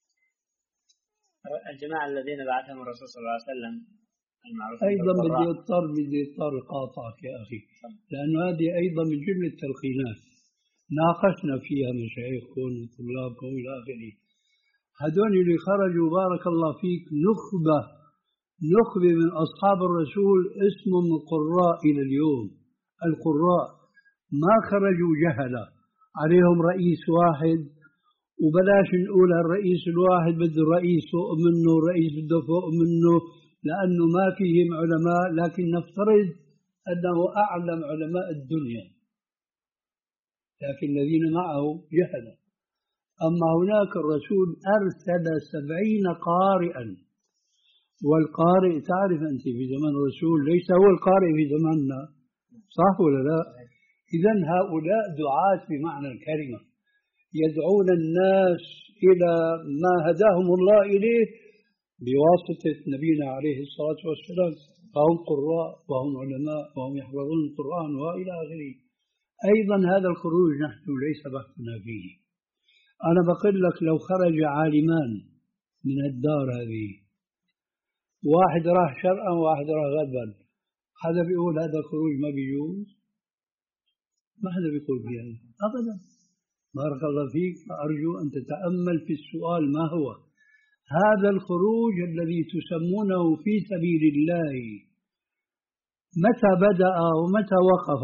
الجماعة الذين بعثهم الرسول صلى الله عليه وسلم المعروف أيضا بدي اضطر بدي اضطر قاطعك يا أخي، لأنه هذه أيضا من جملة التلقينات ناقشنا فيها مشايخكم وطلابكم إلى آخره. هذول اللي خرجوا بارك الله فيك نخبة نخبة من أصحاب الرسول اسمهم القراء إلى اليوم. القراء ما خرجوا جهلة عليهم رئيس واحد، وبلاش نقول الرئيس الواحد بده الرئيس فوق منه والرئيس بده فوق منه، لأنه ما فيهم علماء، لكن نفترض أنه أعلم علماء الدنيا، لكن الذين معه جهلة. أما هناك الرسول أرسل سبعين قارئا، والقارئ تعرف أنت في زمن الرسول ليس هو القارئ في زماننا، صح ولا لا؟ إذن هؤلاء دعاة بمعنى الكلمة، يدعون الناس إلى ما هداهم الله إليه بواسطة نبينا عليه الصلاة والسلام، فهم قراء وهم علماء وهم يحفظون القرآن وإلى آخره. أيضا هذا الخروج نحن ليس بحثنا فيه. أنا بقول لك لو خرج عالمان من الدار هذه، واحد راح شرقا وواحد راح غربا، هذا بيقول هذا الخروج ما بيجوز؟ ما حدا بيقول بهذا أبدا. بارك الله فيك، أرجو أن تتأمل في السؤال ما هو هذا الخروج الذي تسمونه في سبيل الله، متى بدأ ومتى وقف؟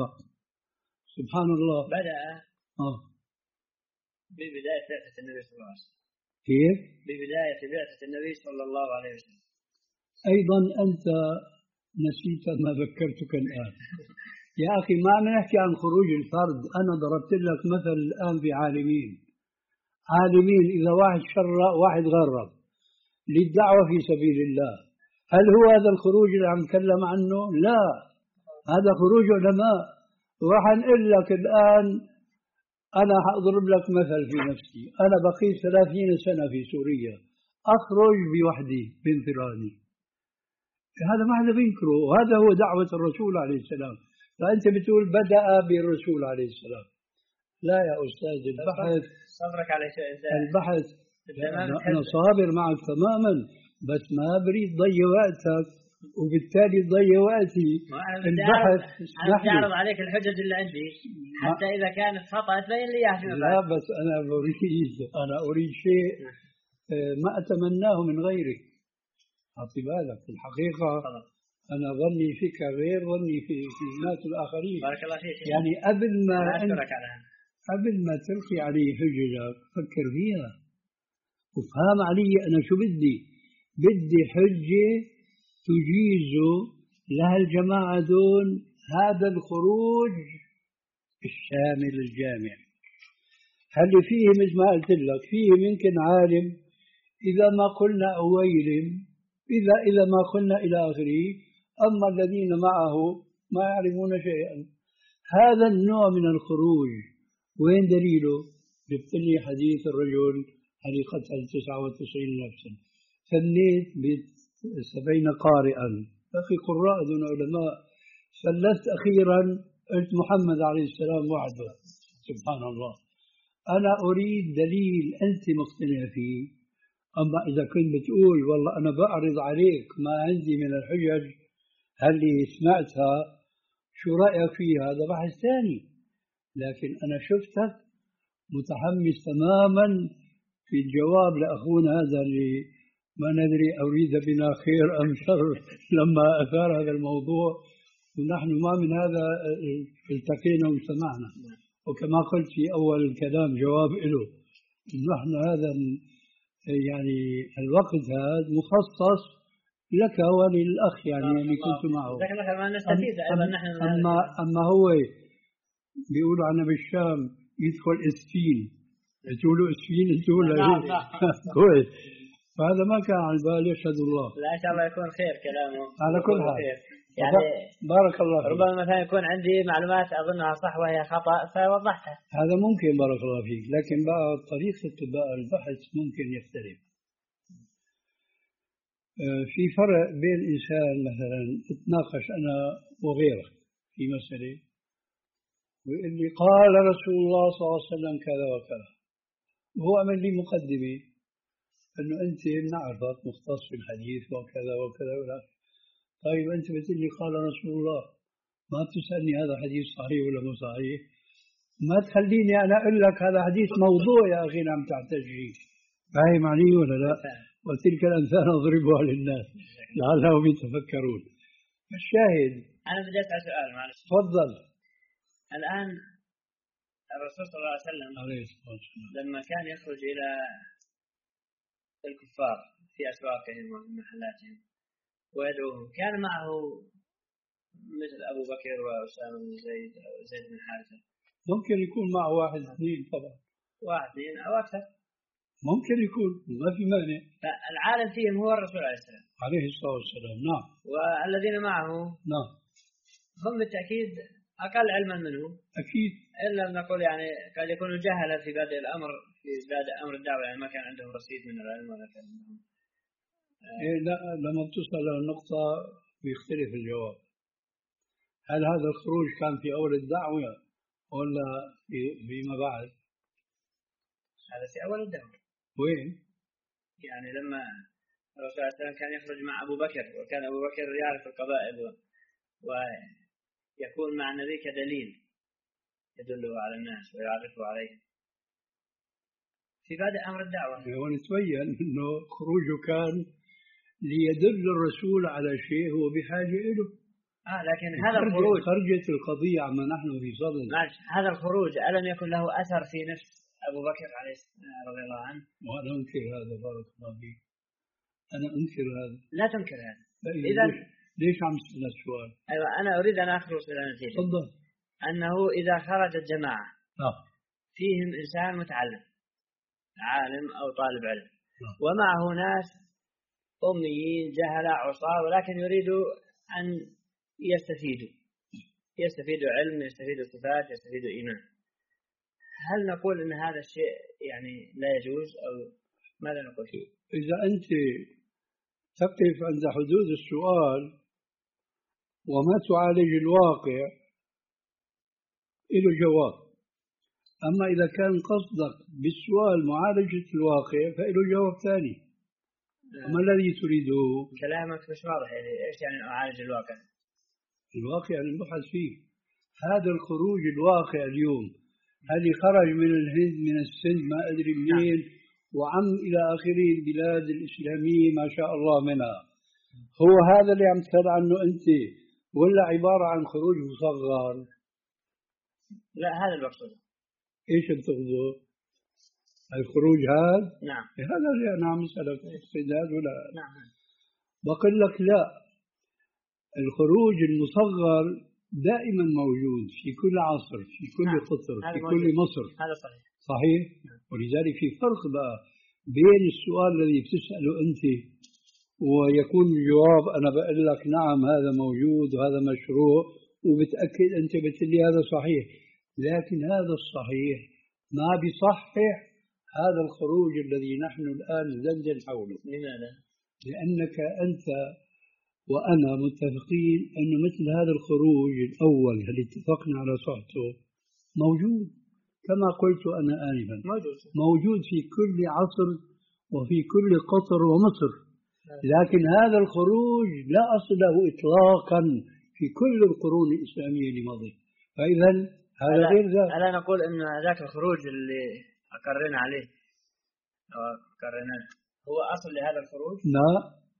سبحان الله. بدأ آه. ببداية بعثة النبي صلى الله عليه وسلم. كيف؟ ببداية بعثة النبي صلى الله عليه وسلم. أيضا أنت نسيت ما ذكرتك الآن. يا أخي ما نحكي عن خروج الفرد، أنا ضربت لك مثل الآن في عالمين. عالمين إذا واحد شرع واحد غرب للدعوة في سبيل الله، هل هو هذا الخروج اللي عم نتكلم عنه؟ لا، هذا خروج علماء. وراح نقول لك الآن، أنا أضرب لك مثل في نفسي. أنا بقيت ثلاثين سنة في سوريا، أخرج بوحدي بانفرادي، هذا ما حدا بينكره، وهذا هو دعوة الرسول عليه السلام. فأنت بتقول بدأ بالرسول عليه السلام. لا يا أستاذ، البحث صبرك على شيء البحث أنا صابر معك تماما، بس ما بريد ضيع وقتك وبالتالي ضيع وقتي. البحث أنا أعرض عليك الحجج اللي عندي حتى إذا كانت خطأ تبين لي إياها. لا بس أنا أريد أنا أريد شيء ما أتمناه من غيري. أعطي بالك في الحقيقة أنا ظني فيك غير ظني في في الناس الآخرين. بارك الله فيك. يعني قبل ما أشكرك على هذا، قبل ما تلقي علي حججك فكر فيها وفهم علي أنا شو بدي. بدي حجة تجيز لها الجماعة دون هذا الخروج الشامل الجامع. هل فيه مثل ما قلت لك، فيه ممكن عالم إذا ما قلنا أويل، إذا إذا ما قلنا إلى آخره، أما الذين معه ما يعرفون شيئا. هذا النوع من الخروج وين دليله؟ جبت لي حديث الرجل الذي قتل تسعة وتسعين نفسا، ثنيت بسبعين قارئا. أخي قراء دون علماء. ثلثت أخيرا قلت محمد عليه السلام وحده. سبحان الله. أنا أريد دليل أنت مقتنع فيه. أما إذا كنت بتقول والله أنا بعرض عليك ما عندي من الحجج اللي سمعتها شو رأيك فيها، هذا بحث ثاني. لكن أنا شفتك متحمس تماما في الجواب لأخونا هذا اللي ما ندري أريد بنا خير أم شر لما أثار هذا الموضوع، ونحن ما من هذا التقينا وسمعنا. وكما قلت في أول الكلام جواب له، نحن هذا يعني الوقت هذا مخصص لك وللأخ يعني اللي كنت معه. لكن ما نستفيد أيضا نحن. أما أما هو بيقولوا عنا بالشام يدخل اسفين، تقولوا اسفين تقولوا كويس. فهذا ما كان على بالي. يشهد الله. لا إن شاء الله يكون خير كلامه على كل حال. يعني بارك الله فيك. ربما مثلا يكون عندي معلومات أظنها صح وهي خطأ فوضحتها. هذا ممكن. بارك الله فيك. لكن بقى طريقة بقى البحث ممكن يختلف. في فرق بين إنسان مثلا اتناقش أنا وغيرك في مسألة ويقول لي قال رسول الله صلى الله عليه وسلم كذا وكذا، وهو عمل لي مقدمة أنه أنت نعرفك مختص في الحديث وكذا وكذا ولا. طيب أنت بتقول لي قال رسول الله، ما بتسألني هذا حديث صحيح ولا مو صحيح؟ ما تخليني أنا أقول لك هذا حديث موضوع يا أخي عم تعتجي. فاهم علي ولا لا؟ وتلك الأمثال أضربها للناس لعلهم يتفكرون. الشاهد أنا بدي أسأل سؤال معلش. تفضل. الآن الرسول صلى الله عليه وسلم عليه الصلاة والسلام لما كان يخرج إلى الكفار في أسواقهم وفي محلاتهم ويدعوهم كان معه مثل أبو بكر وأسامة بن زيد أو زيد بن حارثة؟ ممكن يكون معه واحد اثنين طبعا. واحد اثنين أو أكثر ممكن يكون، ما في مانع. العالم فيهم هو الرسول عليه السلام عليه الصلاة والسلام. نعم. والذين معه نعم هم بالتأكيد أقل علما منه أكيد. إلا أن نقول يعني قد يكونوا جهلة في بادئ الأمر في بادئ أمر الدعوة، يعني ما كان عندهم رصيد من العلم ولا كان عندهم. إيه لا، لما تصل إلى النقطة بيختلف الجواب. هل هذا الخروج كان في أول الدعوة ولا في فيما بعد؟ هذا في أول الدعوة. وين؟ يعني لما الرسول صلى الله عليه وسلم كان يخرج مع أبو بكر، وكان أبو بكر يعرف القبائل ويكون مع النبي كدليل يدله على الناس ويعرفه عليه في بادئ أمر الدعوة. ونتبين أنه خروجه كان ليدل الرسول على شيء هو بحاجة إله. آه لكن هذا الخروج خرجت القضية عما نحن في صدد. هذا الخروج ألم يكن له أثر في نفس أبو بكر عليه رضي الله عنه. وأنا أنكر هذا، بارك الله فيك، أنا أنكر هذا. لا تنكر هذا. إذا ليش, ليش عم تسأل السؤال؟ أيوة، أنا أريد أن أخلص إلى نتيجة. تفضل. أنه إذا خرجت جماعة آه. فيهم إنسان متعلم عالم أو طالب علم، آه. ومعه ناس أميين جهلاء عصاة، ولكن يريدوا أن يستفيدوا يستفيدوا علم، يستفيدوا صفات، يستفيدوا إيمان، هل نقول أن هذا الشيء يعني لا يجوز أو ماذا نقول فيه؟ إذا أنت تقف عند حدود السؤال وما تعالج الواقع له جواب، أما إذا كان قصدك بالسؤال معالجة الواقع فله جواب ثاني. ما الذي تريده؟ كلامك مش واضح، يعني إيش يعني أعالج الواقع؟ الواقع اللي نبحث فيه هذا الخروج الواقع اليوم، هل خرج من الهند من السند ما أدري منين وعم إلى آخره البلاد الإسلامية ما شاء الله منها، هو هذا اللي عم تسأل عنه أنت ولا عبارة عن خروج مصغر؟ لا، هذا المقصود. إيش بتقصده؟ الخروج هذا؟ نعم. هذا اللي أنا عم أسألك استعداد ولا؟ نعم. بقول لك لا، الخروج المصغر دائما موجود في كل عصر، في كل نعم. قطر، في موجود. كل مصر. هذا صحيح. صحيح؟ نعم. ولذلك في فرق بقى بين السؤال الذي بتسأله أنت ويكون الجواب أنا بقول لك نعم هذا موجود وهذا مشروع وبتأكد أنت بتقول لي هذا صحيح، لكن هذا الصحيح ما بيصحح هذا الخروج الذي نحن الآن ندندن حوله. لماذا؟ لأنك أنت وأنا متفقين أن مثل هذا الخروج الأول اللي اتفقنا على صحته موجود كما قلت أنا آنفا، موجود. موجود في كل عصر وفي كل قطر ومصر، لكن هذا الخروج لا أصل له إطلاقا في كل القرون الإسلامية اللي مضت، فإذا هذا غير ذلك. ألا نقول أن ذاك الخروج اللي أقرنا عليه أو أقرنا هو أصل لهذا الخروج؟ لا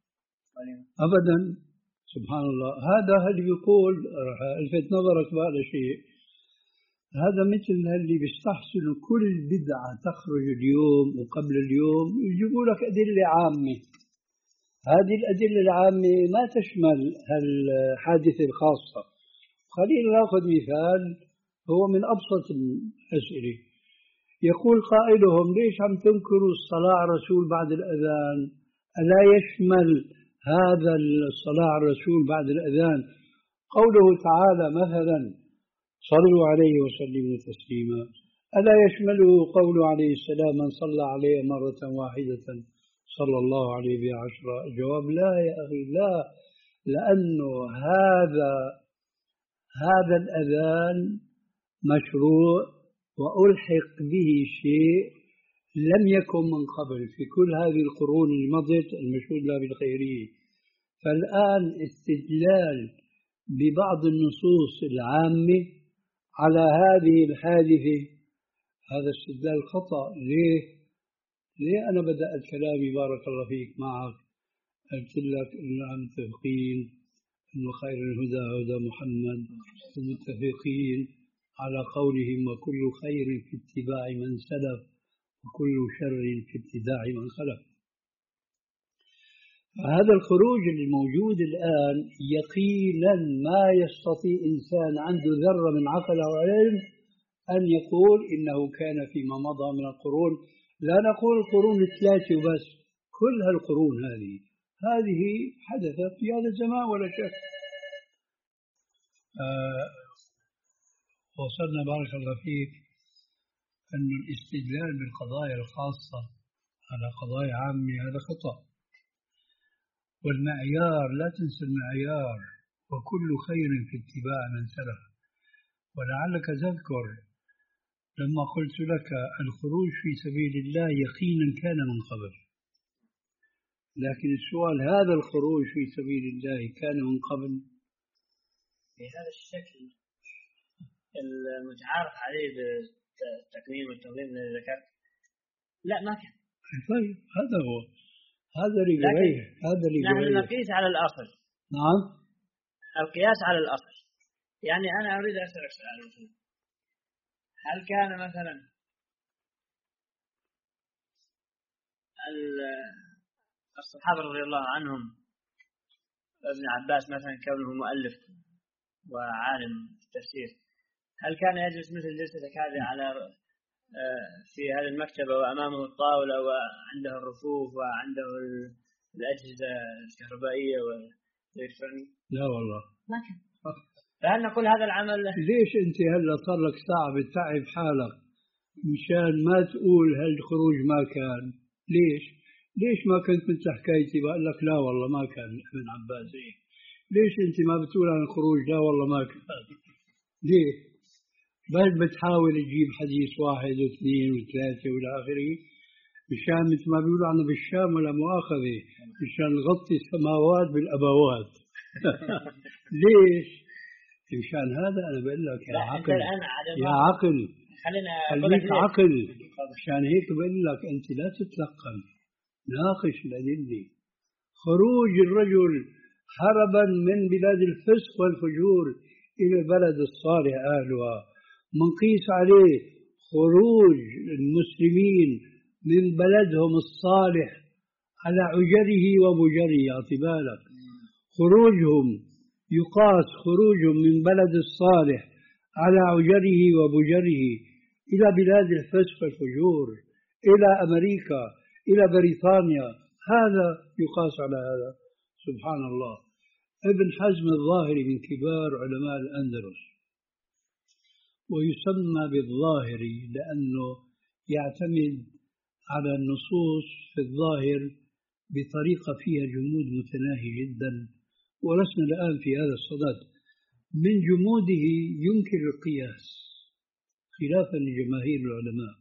أبدا، سبحان الله. هذا اللي بيقول الفت نظرك بهذا الشيء، هذا مثل اللي بيستحسن كل بدعة تخرج اليوم وقبل اليوم يجيبوا لك أدلة عامة، هذه الأدلة العامة ما تشمل الحادثة الخاصة. خلينا نأخذ مثال هو من أبسط الأسئلة، يقول قائلهم ليش عم تنكروا الصلاة على الرسول بعد الأذان؟ ألا يشمل هذا الصلاة على الرسول بعد الأذان قوله تعالى مثلا صلوا عليه وسلموا تسليما؟ ألا يشمله قوله عليه السلام من صلى عليه مرة واحدة صلى الله عليه بها عشرة؟ الجواب لا يا أخي، لا، لأنه هذا هذا الأذان مشروع وألحق به شيء لم يكن من قبل في كل هذه القرون اللي مضت المشهود لها بالخيرية. فالآن استدلال ببعض النصوص العامة على هذه الحادثة هذا استدلال خطأ. ليه؟ ليه أنا بدأت كلامي بارك الله فيك معك قلت لك إننا متفقين إنه خير الهدى هدى محمد ومتفقين على قولهم وكل خير في اتباع من سلف وكل شر في ابتداع من خلف. هذا الخروج الموجود الآن يقينا ما يستطيع إنسان عنده ذرة من عقل أو علم أن يقول إنه كان فيما مضى من القرون، لا نقول القرون الثلاثة وبس، كل هالقرون هذه هذه حدثت في هذا الزمان ولا شك. آه وصلنا بارك الله فيك أن الاستدلال بالقضايا الخاصة على قضايا عامة هذا خطأ، والمعيار لا تنسى المعيار وكل خير في اتباع من سلف. ولعلك تذكر لما قلت لك الخروج في سبيل الله يقينا كان من قبل، لكن السؤال هذا الخروج في سبيل الله كان من قبل بهذا الشكل المتعارف عليه بالتكوين والتنظيم الذي ذكرت؟ لا ما كان. طيب هذا هو، هذا اللي قريه، هذا اللي نحن نقيس على الأصل. نعم، القياس على الأصل. يعني أنا أريد أسألك سؤال، هل كان مثلا الصحابة رضي الله عنهم، ابن عباس مثلا كونه مؤلف وعالم في التفسير، هل كان يجلس مثل جلستك هذه على في هذه المكتبة وأمامه الطاولة وعنده الرفوف وعنده الأجهزة الكهربائية والإلكترونية؟ لا والله ما كان. لأن كل هذا العمل ليش أنت هلا صار لك ساعة بتتعب حالك مشان ما تقول هالخروج ما كان؟ ليش؟ ليش ما كنت مثل حكايتي بقول لك لا والله ما كان ابن عباس إيه؟ ليش أنت ما بتقول عن الخروج لا والله ما كان؟ ليه؟ بل بتحاول تجيب حديث واحد واثنين وثلاثة وإلى آخره مشان مثل ما بيقولوا عنا بالشام ولا مؤاخذة مشان نغطي السماوات بالأبوات. ليش؟ مشان هذا أنا بقول لك يا عقل يا عقل خليك عقل. مشان هيك بقول لك أنت لا تتلقن، ناقش الأدلة. خروج الرجل هربا من بلاد الفسق والفجور إلى البلد الصالح أهلها، منقيس عليه خروج المسلمين من بلدهم الصالح على عجره ومجره. أعطي بالك، خروجهم يقاس خروجهم من بلد الصالح على عجره ومجره إلى بلاد الفسق والفجور، إلى أمريكا، إلى بريطانيا، هذا يقاس على هذا. سبحان الله. ابن حزم الظاهري من كبار علماء الأندلس، ويسمى بالظاهري لأنه يعتمد على النصوص في الظاهر بطريقة فيها جمود متناهي جدا، ولسنا الآن في هذا الصدد. من جموده ينكر القياس خلافا لجماهير العلماء،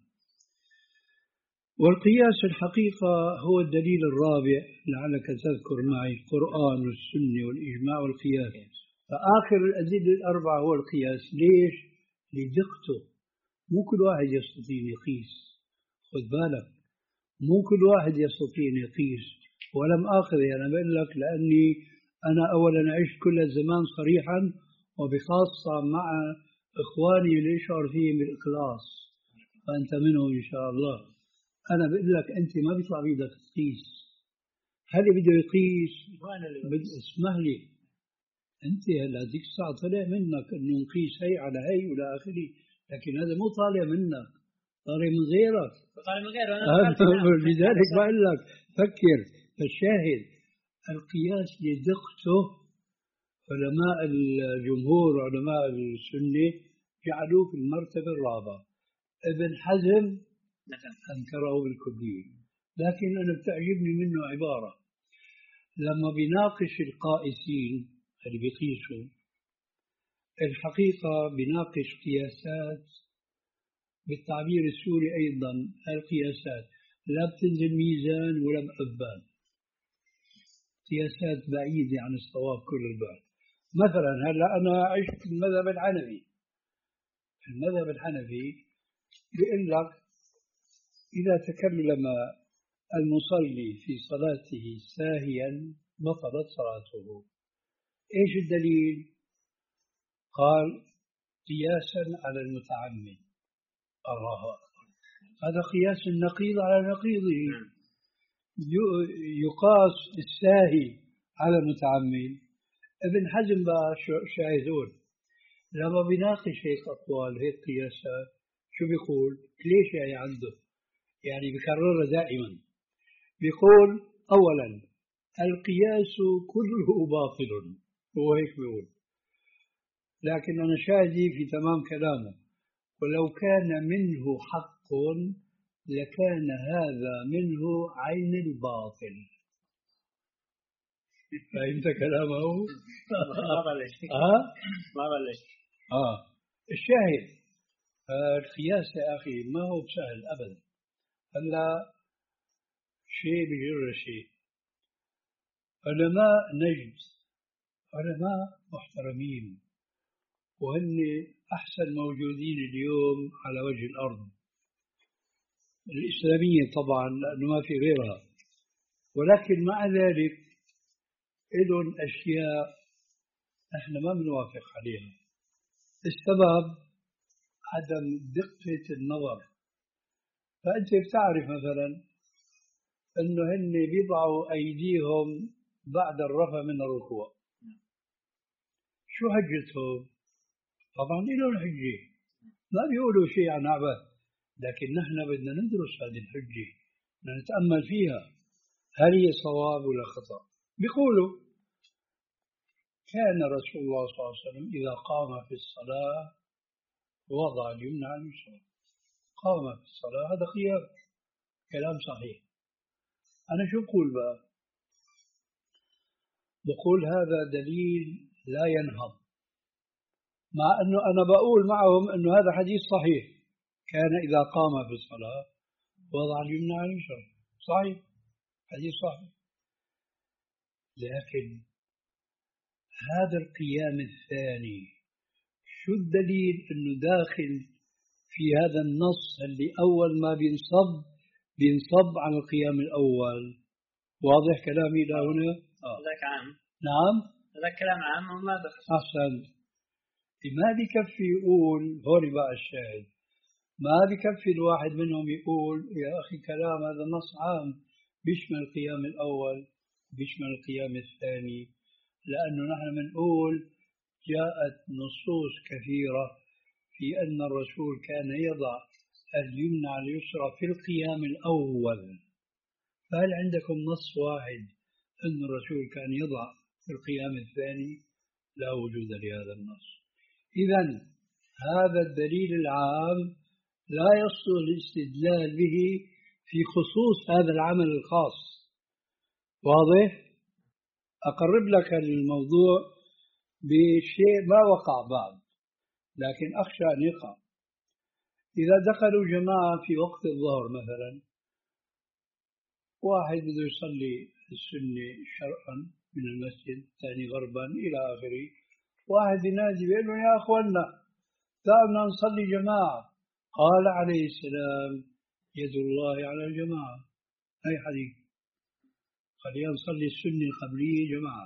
والقياس الحقيقة هو الدليل الرابع لعلك تذكر معي القرآن والسنة والإجماع والقياس، فآخر الأدلة الأربعة هو القياس. ليش؟ لدقته، مو كل واحد يستطيع يقيس. خذ بالك، مو كل واحد يستطيع يقيس. ولم آخذ أنا بقول لك لأني أنا أولا عشت كل الزمان صريحا، وبخاصة مع إخواني اللي يشعر فيهم بالإخلاص، فأنت منهم إن شاء الله. أنا بقول لك أنت ما بيطلع بيدك تقيس. هل بده يقيس؟ بد... اسمح لي، أنت هلا ذيك الساعة طلع منك إنه نقيس هي على هي ولا آخره، لكن هذا مو طالع منك، طالع من غيرك. طالع من غيره. أنا لذلك بقول لك فكر. فالشاهد القياس لدقته، علماء الجمهور علماء السنة جعلوه في المرتبة الرابعة. ابن حزم أنكره بالكلية، لكن أنا بتعجبني منه عبارة لما بيناقش القائسين اللي بيقيسوا، الحقيقة بيناقش قياسات بالتعبير السوري أيضا. القياسات لا بتنزل ميزان ولا بأبان، قياسات بعيدة عن الصواب كل البعد. مثلا هلا أنا عشت في المذهب الحنفي. المذهب الحنفي بيقول لك إذا تكلم المصلي في صلاته ساهيا بطلت صلاته. إيش الدليل؟ قال قياسا على المتعمد. الله أكبر، هذا قياس النقيض على نقيضه. يقاس الساهي على المتعمد. ابن حزم بقى شاهدون لما بيناقش هيك أقوال هيك قياسات شو بيقول؟ ليش يعني عنده يعني بكررها دائما. بيقول أولا القياس كله باطل، هو هيك بيقول، لكن أنا شاهدي في تمام كلامه، ولو كان منه حق لكان هذا منه عين الباطل. فهمت كلامه؟ ما بلش آه؟ ما بلش آه الشاهد القياس يا أخي ما هو بسهل أبدا. هلا شيء بجر شيء. علماء نجد علماء محترمين، وهن أحسن موجودين اليوم على وجه الأرض الإسلامية طبعا لأنه ما في غيرها، ولكن مع ذلك لهم أشياء نحن ما بنوافق عليها. السبب عدم دقة النظر. فأنت بتعرف مثلا أنه هن بيضعوا أيديهم بعد الرفع من الركوع. شو حجتهم؟ طبعا لهم حجة، ما بيقولوا شيء عن عبث، لكن نحن بدنا ندرس هذه الحجة، بدنا نتأمل فيها، هل هي صواب ولا خطأ؟ بيقولوا كان رسول الله صلى الله عليه وسلم إذا قام في الصلاة وضع اليمنى على اليسرى. قام في الصلاة، هذا قيام، كلام صحيح. أنا شو أقول بقى؟ بقول هذا دليل لا ينهض، مع أنه أنا بقول معهم أنه هذا حديث صحيح، كان إذا قام في الصلاة وضع اليمنى على اليسرى، صحيح، حديث صحيح. لكن هذا القيام الثاني شو الدليل أنه داخل في هذا النص اللي أول ما بينصب بينصب على القيام الأول؟ واضح كلامي إلى هنا؟ آه. ذاك عام. نعم. ذاك كلام عام وما دخل. أحسن. ما بكفي يقول هون بقى الشاهد، ما بكفي الواحد منهم يقول يا أخي كلام هذا نص عام بيشمل القيام الأول بيشمل القيام الثاني، لأنه نحن بنقول جاءت نصوص كثيرة في أن الرسول كان يضع اليمنى على اليسرى في القيام الأول، فهل عندكم نص واحد أن الرسول كان يضع في القيام الثاني؟ لا وجود لهذا النص. إذن هذا الدليل العام لا يصلح الاستدلال به في خصوص هذا العمل الخاص. واضح؟ أقرب لك الموضوع بشيء ما وقع بعد، لكن أخشى أن يقع. إذا دخلوا جماعة في وقت الظهر مثلا، واحد بده يصلي السنة شرقا من المسجد، ثاني غربا إلى آخره، واحد ينادي بيقول له يا أخوانا تعالوا نصلي جماعة، قال عليه السلام يد الله على الجماعة. أي حديث؟ خلينا نصلي السنة القبلية جماعة.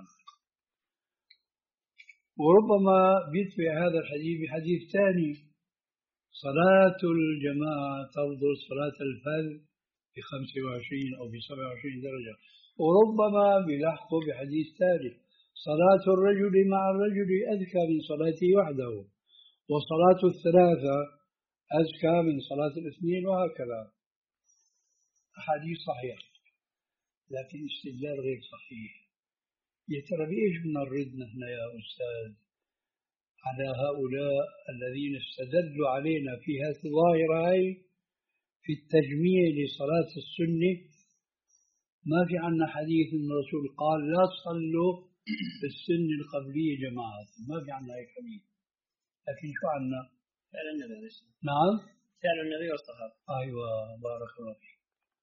وربما بيتبع هذا الحديث بحديث ثاني، صلاة الجماعة تفضل صلاة الفرد بخمسة وعشرين أو بسبعة وعشرين درجة. وربما بيلحقه بحديث ثالث، صلاة الرجل مع الرجل أذكى من صلاته وحده، وصلاة الثلاثة أزكى من صلاة الاثنين، وهكذا. أحاديث صحيحة، لكن استدلال غير صحيح. يا ترى بإيش بنرد نحن يا أستاذ على هؤلاء الذين استدلوا علينا في هذه الظاهرة هاي في التجميع لصلاة السنة؟ ما في عنا حديث من الرسول قال لا تصلوا في السنة القبلية جماعة، ما في عنا هيك حديث. لكن شو عنا؟ فعل النبي. نعم، فعل النبي والصحابة. أيوة، بارك الله فيك.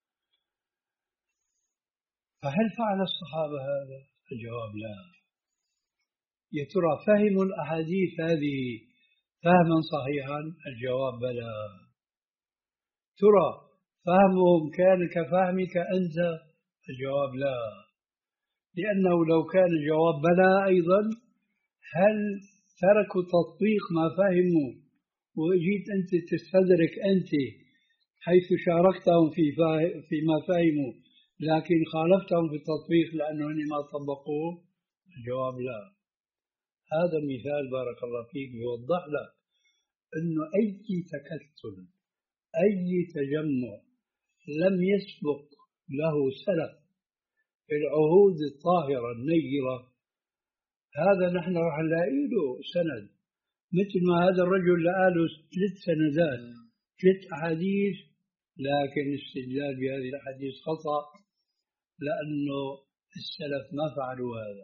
فهل فعل الصحابة هذا؟ الجواب لا. يا ترى فهموا الأحاديث هذه فهما صحيحا؟ الجواب بلى. ترى فهمهم كان كفهمك أنت؟ الجواب لا. لأنه لو كان الجواب بلى أيضا، هل تركوا تطبيق ما فهموا وجيت أنت تستدرك أنت حيث شاركتهم في فيما فهموا لكن خالفتهم في التطبيق لأنهم ما طبقوه؟ الجواب لا. هذا المثال بارك الله فيك يوضح لك أنه أي تكتل، أي تجمع لم يسبق له سلف في العهود الطاهرة النيرة، هذا نحن راح نلاقي له سند، مثل ما هذا الرجل لقى له ثلاث سندات، ثلاث أحاديث، لكن الاستدلال بهذه الأحاديث خطأ لأنه السلف ما فعلوا هذا.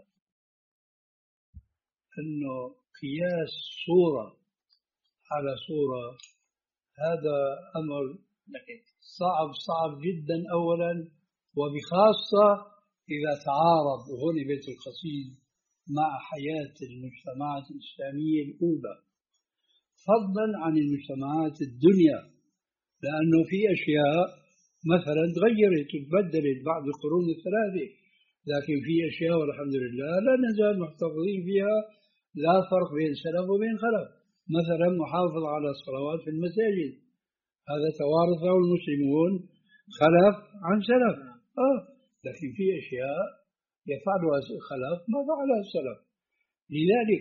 أنه قياس صورة على صورة هذا أمر صعب صعب جدا أولا، وبخاصة إذا تعارض هنا بيت القصيد مع حياة المجتمعات الإسلامية الأولى، فضلا عن المجتمعات الدنيا، لأنه في أشياء مثلا تغيرت وتبدلت بعد القرون الثلاثة، لكن في أشياء والحمد لله لا نزال محتفظين فيها، لا فرق بين سلف وبين خلف. مثلا محافظة على الصلوات في المساجد، هذا توارثه المسلمون خلف عن سلف، آه لكن في أشياء يفعلها الخلف ما فعلها السلف. لذلك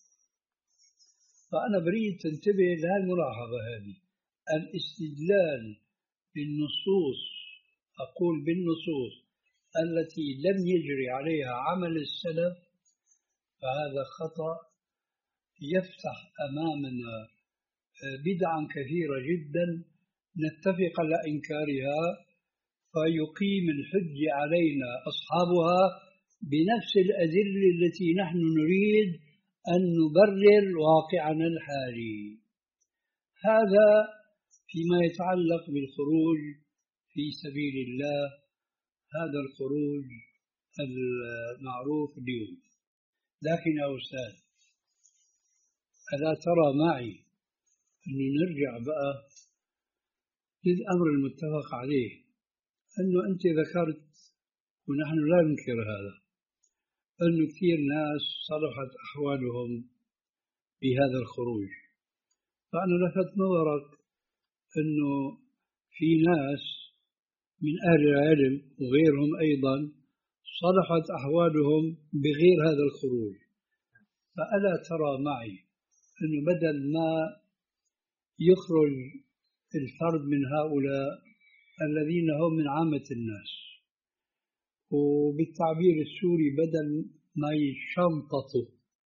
فأنا بريد تنتبه لهالملاحظة هذه، الاستدلال بالنصوص، أقول بالنصوص التي لم يجري عليها عمل السلف، فهذا خطأ يفتح أمامنا بدعا كثيرة جدا نتفق على إنكارها، فيقيم الحجة علينا أصحابها بنفس الأدلة التي نحن نريد أن نبرر واقعنا الحالي. هذا فيما يتعلق بالخروج في سبيل الله، هذا الخروج المعروف اليوم. لكن يا أستاذ، ألا ترى معي أن نرجع بقى للأمر المتفق عليه، أنه أنت ذكرت ونحن لا ننكر هذا، أنه كثير ناس صلحت أحوالهم بهذا الخروج. فأنا لفت نظرك أنه في ناس من أهل العلم وغيرهم أيضا صلحت أحوالهم بغير هذا الخروج. فألا ترى معي أنه بدل ما يخرج الفرد من هؤلاء الذين هم من عامة الناس، وبالتعبير السوري بدل ما يشنططوا.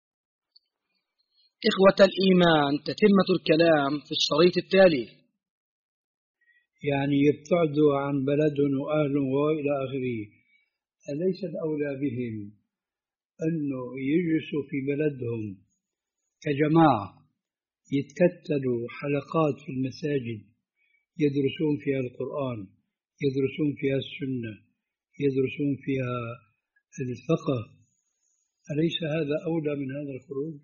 إخوة الإيمان، تتمة الكلام في الشريط التالي. يعني يبتعدوا عن بلدهم وأهلهم وإلى آخره، أليس الأولى بهم أنه يجلسوا في بلدهم كجماعة، يتكتلوا حلقات في المساجد يدرسون فيها القرآن، يدرسون فيها السنة، يدرسون فيها الفقه؟ أليس هذا أولى من هذا الخروج؟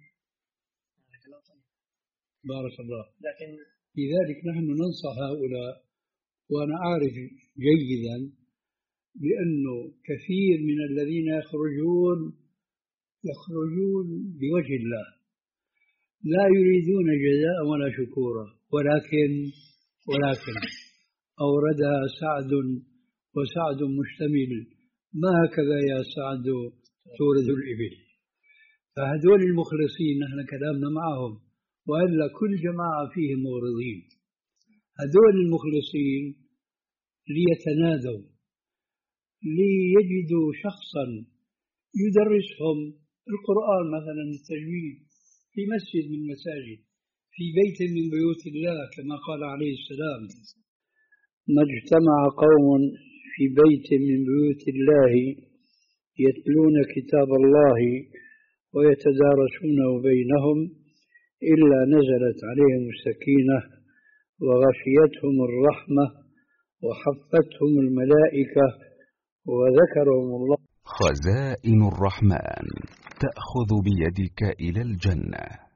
بارك الله. لكن لذلك نحن ننصح هؤلاء، وأنا أعرف جيدا بأنه كثير من الذين يخرجون يخرجون بوجه الله، لا يريدون جزاء ولا شكورا، ولكن ولكن أوردها سعد وسعد مشتمل، ما هكذا يا سعد تورد الإبل. فهذول المخلصين نحن كلامنا معهم، وإلا كل جماعة فيهم مغرضين. هذول المخلصين ليتنادوا، ليجدوا شخصا يدرسهم القرآن مثلا التجويد في مسجد من المساجد، في بيت من بيوت الله، كما قال عليه السلام: ما اجتمع قوم في بيت من بيوت الله يتلون كتاب الله ويتدارسونه بينهم إلا نزلت عليهم السكينة وغشيتهم الرحمة وحفتهم الملائكة وذكرهم الله. خزائن الرحمن تأخذ بيدك إلى الجنة.